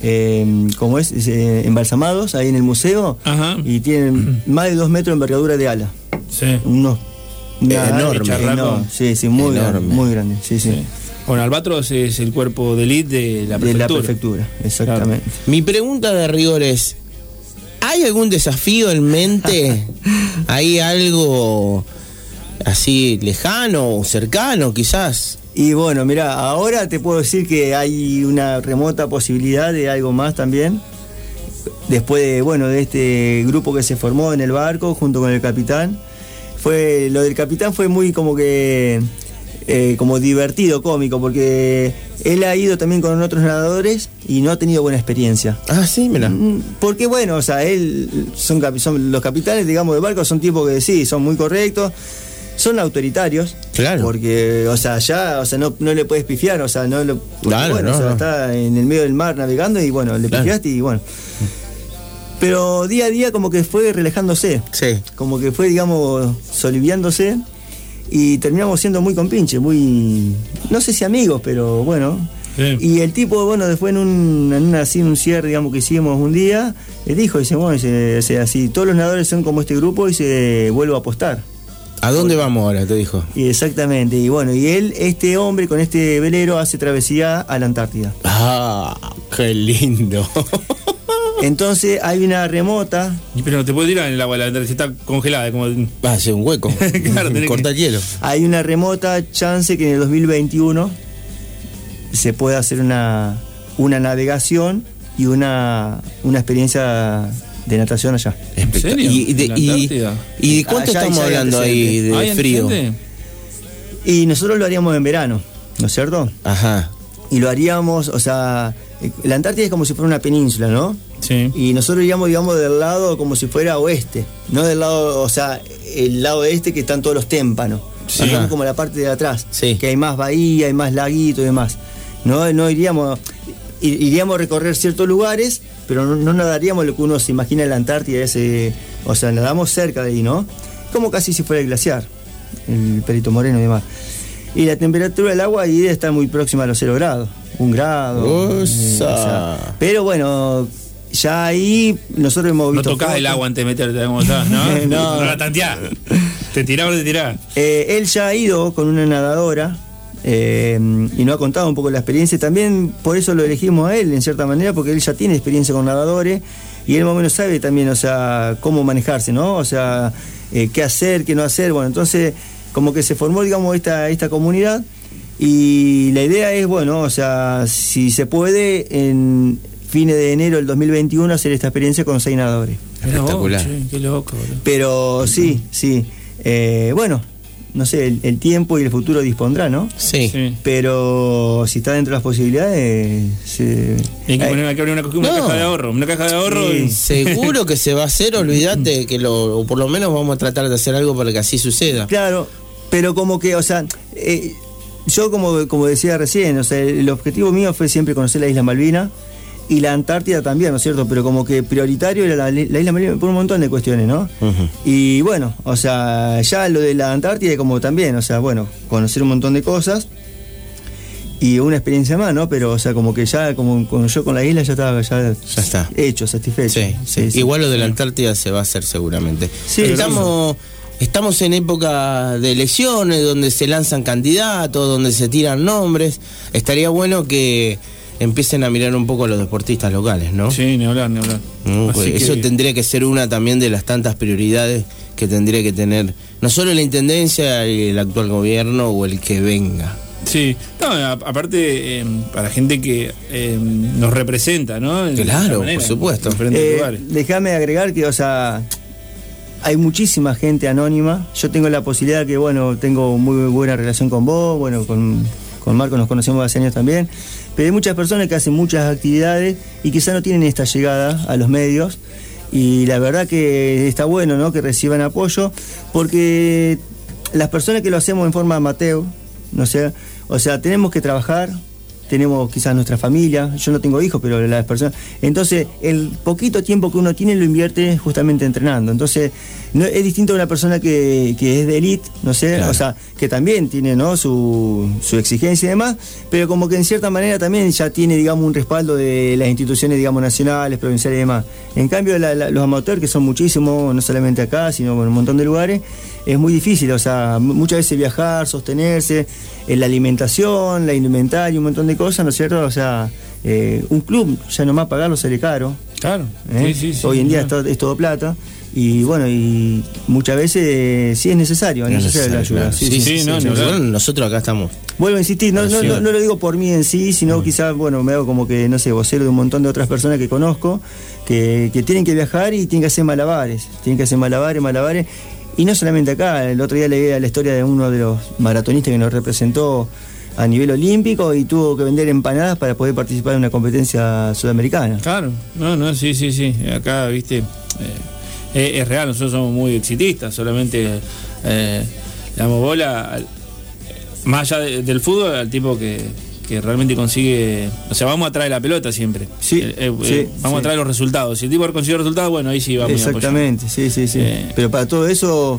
eh, como es, es, eh, embalsamados ahí en el museo, Ajá. y tienen más de dos metros de envergadura de ala, Sí. unos... Enorme. enorme, sí, sí, muy Enorme. grande, muy grande, sí, sí, Sí. Bueno, Albatros es el cuerpo de élite de la de prefectura. la prefectura, exactamente. Mi pregunta de rigor es, ¿hay algún desafío en mente? ¿Hay algo así lejano o cercano quizás? Y bueno, mira, ahora te puedo decir que hay una remota posibilidad de algo más también. Después de, bueno, de este grupo que se formó en el barco junto con el capitán. Fue, lo del capitán fue muy como que eh, como divertido, cómico, porque él ha ido también con otros nadadores y no ha tenido buena experiencia. Ah, sí, mira. Mm, Porque bueno, o sea, él son, capi- son los capitanes, digamos, de barco, son tipos que sí, son muy correctos, son autoritarios. Claro. Porque, o sea, ya, o sea, no, no le puedes pifiar, o sea, no lo. porque, Claro, bueno, no, o sea, no. está en el medio del mar navegando y bueno, le Claro. pifiaste y bueno. Pero día a día como que fue relajándose, Sí. como que fue, digamos, soliviándose y terminamos siendo muy compinches, muy, no sé si amigos, pero bueno. Sí. Y el tipo, bueno, después en un, en una, así, un cierre, digamos, que hicimos un día, él dijo, dice, bueno, dice, dice, así, todos los nadadores son como este grupo y se vuelve a apostar. ¿A dónde vamos ahora? Te dijo. Y exactamente, y bueno, y él, este hombre con este velero hace travesía a la Antártida. Ah, qué lindo. Entonces hay una remota. Y pero no te puedes tirar en el agua, la Antártida está congelada, como Va a hacer un hueco. Claro, tenés Corta el hielo. Hay una remota chance que en el dos mil veintiuno se pueda hacer una, una navegación y una, una experiencia de natación allá. ¿En serio? ¿Y de, ¿En la y, Antártida? y de cuánto Allá estamos ya hay hablando ahí antecedentes. ¿Hay de frío? antecedentes? Y nosotros lo haríamos en verano, ¿no es cierto? Ajá. Y lo haríamos, o sea, la Antártida es como si fuera una península, ¿no? Sí. Y nosotros iríamos, digamos, del lado como si fuera oeste, no del lado, o sea, el lado este que están todos los témpanos. Sí. Digamos como la parte de atrás, Sí. que hay más bahía, hay más laguito y demás. No, no iríamos, ir- iríamos a recorrer ciertos lugares, pero no, no nadaríamos lo que uno se imagina en la Antártida, ese, o sea, nadamos cerca de ahí, ¿no? Como casi si fuera el glaciar, el Perito Moreno y demás. Y la temperatura del agua ahí debe estar muy próxima a los cero grados, un grado. Osa. o sea, pero bueno, ya ahí nosotros hemos No visto. tocás el fotos. agua antes de meterte, como estás, ¿no? No. No la tanteás. Te tirás o te tirás. Eh, él ya ha ido con una nadadora eh, y nos ha contado un poco la experiencia. También por eso lo elegimos a él, en cierta manera, porque él ya tiene experiencia con nadadores y él más o menos sabe también, o sea, cómo manejarse, ¿no? O sea, eh, qué hacer, qué no hacer. Bueno, entonces, como que se formó, digamos, esta, esta comunidad y la idea es, bueno, o sea, si se puede, en fines de enero del dos mil veintiuno hacer esta experiencia con seis nadadores. Mirá vos, Espectacular. che, qué loco, boludo. Pero sí, sí. Eh, bueno, no sé, el, el tiempo y el futuro dispondrá, ¿no? Sí. Sí. Pero si está dentro de las posibilidades, se... Hay que, Ay, poner, hay que abrir una, una No. caja de ahorro. Una caja de ahorro Sí. y... Seguro que se va a hacer, olvídate que lo, o por lo menos vamos a tratar de hacer algo para que así suceda. Claro, pero como que, o sea, eh, yo como, como decía recién, o sea, el objetivo mío fue siempre conocer la isla Malvina y la Antártida también, ¿no es cierto? Pero como que prioritario era la, la isla Malvina por un montón de cuestiones, ¿no? Ujú. Y bueno, o sea, ya lo de la Antártida como también, o sea, bueno, conocer un montón de cosas y una experiencia más, ¿no? Pero, o sea, como que ya, como, como yo con la isla ya estaba ya, Ya está. hecho, satisfecho. Sí, sí. Igual lo de la Antártida se va a hacer seguramente. Sí, estamos, estamos en época de elecciones, donde se lanzan candidatos, donde se tiran nombres. Estaría bueno que empiecen a mirar un poco a los deportistas locales, ¿no? Sí, ni hablar, ni hablar. ¿No? Así Pues que- eso tendría que ser una también de las tantas prioridades que tendría que tener no solo la intendencia y el actual gobierno o el que venga. Sí, no, a- aparte, eh, para gente que eh, nos representa, ¿no? De Claro, esta manera, por supuesto. En diferentes Eh, lugares. déjame agregar que, o sea, hay muchísima gente anónima. Yo tengo la posibilidad que, bueno, tengo muy buena relación con vos, bueno, con, con Marco nos conocemos hace años también, pero hay muchas personas que hacen muchas actividades y quizá no tienen esta llegada a los medios y la verdad que está bueno, ¿no?, que reciban apoyo porque las personas que lo hacemos en forma amateur, no sé, o sea, tenemos que trabajar, tenemos quizás nuestra familia, yo no tengo hijos, pero las personas... Entonces, el poquito tiempo que uno tiene lo invierte justamente entrenando. Entonces, no, es distinto a una persona que, que es de élite, no sé, Claro. o sea, que también tiene, ¿no?, su, su exigencia y demás, pero como que en cierta manera también ya tiene, digamos, un respaldo de las instituciones, digamos, nacionales, provinciales y demás. En cambio, la, la, los amateurs, que son muchísimos, no solamente acá, sino en un montón de lugares, es muy difícil, o sea, muchas veces viajar, sostenerse, en la alimentación, la indumentaria, un montón de cosas, ¿no es cierto? O sea, eh, un club ya nomás pagarlo sale caro. Claro. ¿eh? Sí, sí, sí, Hoy en día claro. es todo, es todo plata. Y bueno, y muchas veces eh, sí es necesario, es necesaria la ayuda. Claro. Sí, Sí, sí, sí, sí, no, sí. ni hablar. Bueno, nosotros acá estamos. Vuelvo a insistir, no, no, Sí. no, no lo digo por mí en sí, sino quizás, bueno, me hago como que, no sé, vocero de un montón de otras personas que conozco, que, que tienen que viajar y tienen que hacer malabares, tienen que hacer malabares, malabares, y no solamente acá, el otro día leí la historia de uno de los maratonistas que nos representó a nivel olímpico y tuvo que vender empanadas para poder participar en una competencia sudamericana. Claro, no, no, sí, sí, sí. Acá, viste, eh, es, es real, nosotros somos muy exitistas, solamente eh, le damos bola, al- más allá de- del fútbol, al tipo que, que realmente consigue. O sea, vamos a traer la pelota siempre. Sí, Eh, eh, sí, eh, vamos sí. a traer los resultados. Si el tipo consigue resultados, bueno, ahí sí vamos a apoyar. Exactamente, sí, sí, sí. Eh. Pero para todo eso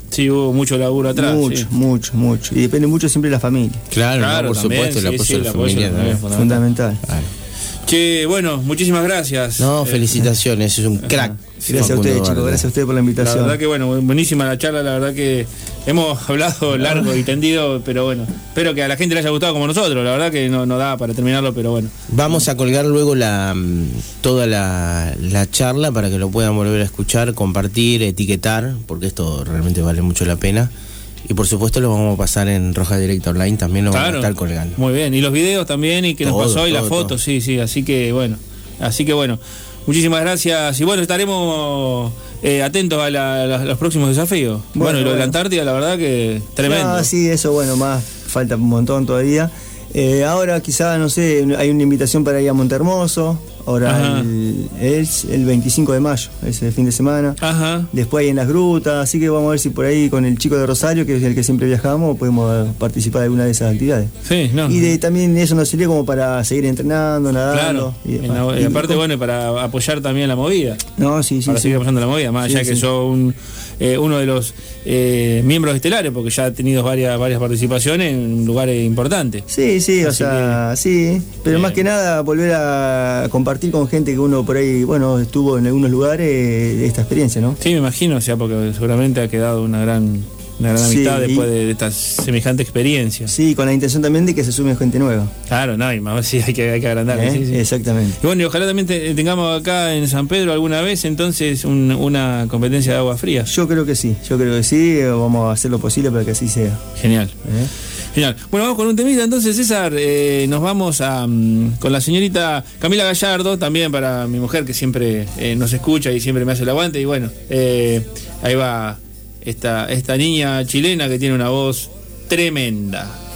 Sí, hubo mucho laburo atrás. Mucho, sí. mucho, mucho. Y depende mucho siempre de la familia. Claro, Claro, no, por también, supuesto, el sí, apoyo sí, de el la apoyo familia también también. es Fundamental. Claro. Che, bueno, muchísimas gracias. No, Eh, felicitaciones, es un crack. Gracias a Facundo ustedes, chicos. Duarte. Gracias a ustedes por la La invitación. verdad que bueno, buenísima la charla, la verdad que hemos hablado largo y tendido, pero bueno, espero que a la gente le haya gustado como nosotros, la verdad que no, no da para terminarlo, pero bueno. Vamos a colgar luego la mm, toda la, la charla para que lo puedan volver a escuchar, compartir, etiquetar, porque esto realmente vale mucho la pena. Y por supuesto lo vamos a pasar en Roja Directa Online, también lo vamos Claro, a estar colgando. muy bien, y los videos también, y que nos Todo, pasó, y las todo, fotos, todo. sí, sí, así que bueno, así que bueno, muchísimas gracias, y bueno, estaremos eh, atentos a, la, a la- los próximos desafíos. Bueno, Bueno, y lo de la bueno. Antártida, la verdad que tremendo. Ah, sí, eso, bueno, más falta un montón todavía. Eh, ahora quizá, no sé, hay una invitación para ir a Montehermoso. Ahora Ajá. el, es el veinticinco de mayo, ese fin de semana. Ajá. Después hay en las grutas, así que vamos a ver si por ahí con el chico de Rosario, que es el que siempre viajamos, podemos participar de alguna de esas actividades. Sí, no. Y de, también eso nos sirve como para seguir entrenando, nadando. Claro, y, y, demás. la- y aparte, bueno, y para apoyar también la movida. No, sí, sí. para sí. seguir apoyando la movida, más Sí, allá que sí. sos un, eh, uno de los eh, miembros estelares, porque ya ha tenido varias, varias participaciones en lugares importantes. Sí, sí, o Así sea, sí, pero Bien. más que nada volver a compartir con gente que uno por ahí, bueno, estuvo en algunos lugares eh, esta experiencia, ¿no? Sí, me imagino, o sea, porque seguramente ha quedado una gran, una gran Sí, amistad y- después de, de esta semejante experiencia. Sí, con la intención también de que se sume gente nueva. Claro, no, y más sí, hay que, hay que agrandar. ¿eh? Sí, sí. Exactamente. Y bueno, y ojalá también te- tengamos acá en San Pedro alguna vez, entonces, un- una competencia de agua fría. Yo creo que sí, yo creo que sí, eh, vamos a hacer lo posible para que así sea. Genial. ¿eh? Genial. Bueno, vamos con un temita entonces, César. Eh, nos vamos a, mm, con la señorita Camila Gallardo, también para mi mujer que siempre eh, nos escucha y siempre me hace el aguante. Y bueno, eh, ahí va esta, esta niña chilena que tiene una voz tremenda.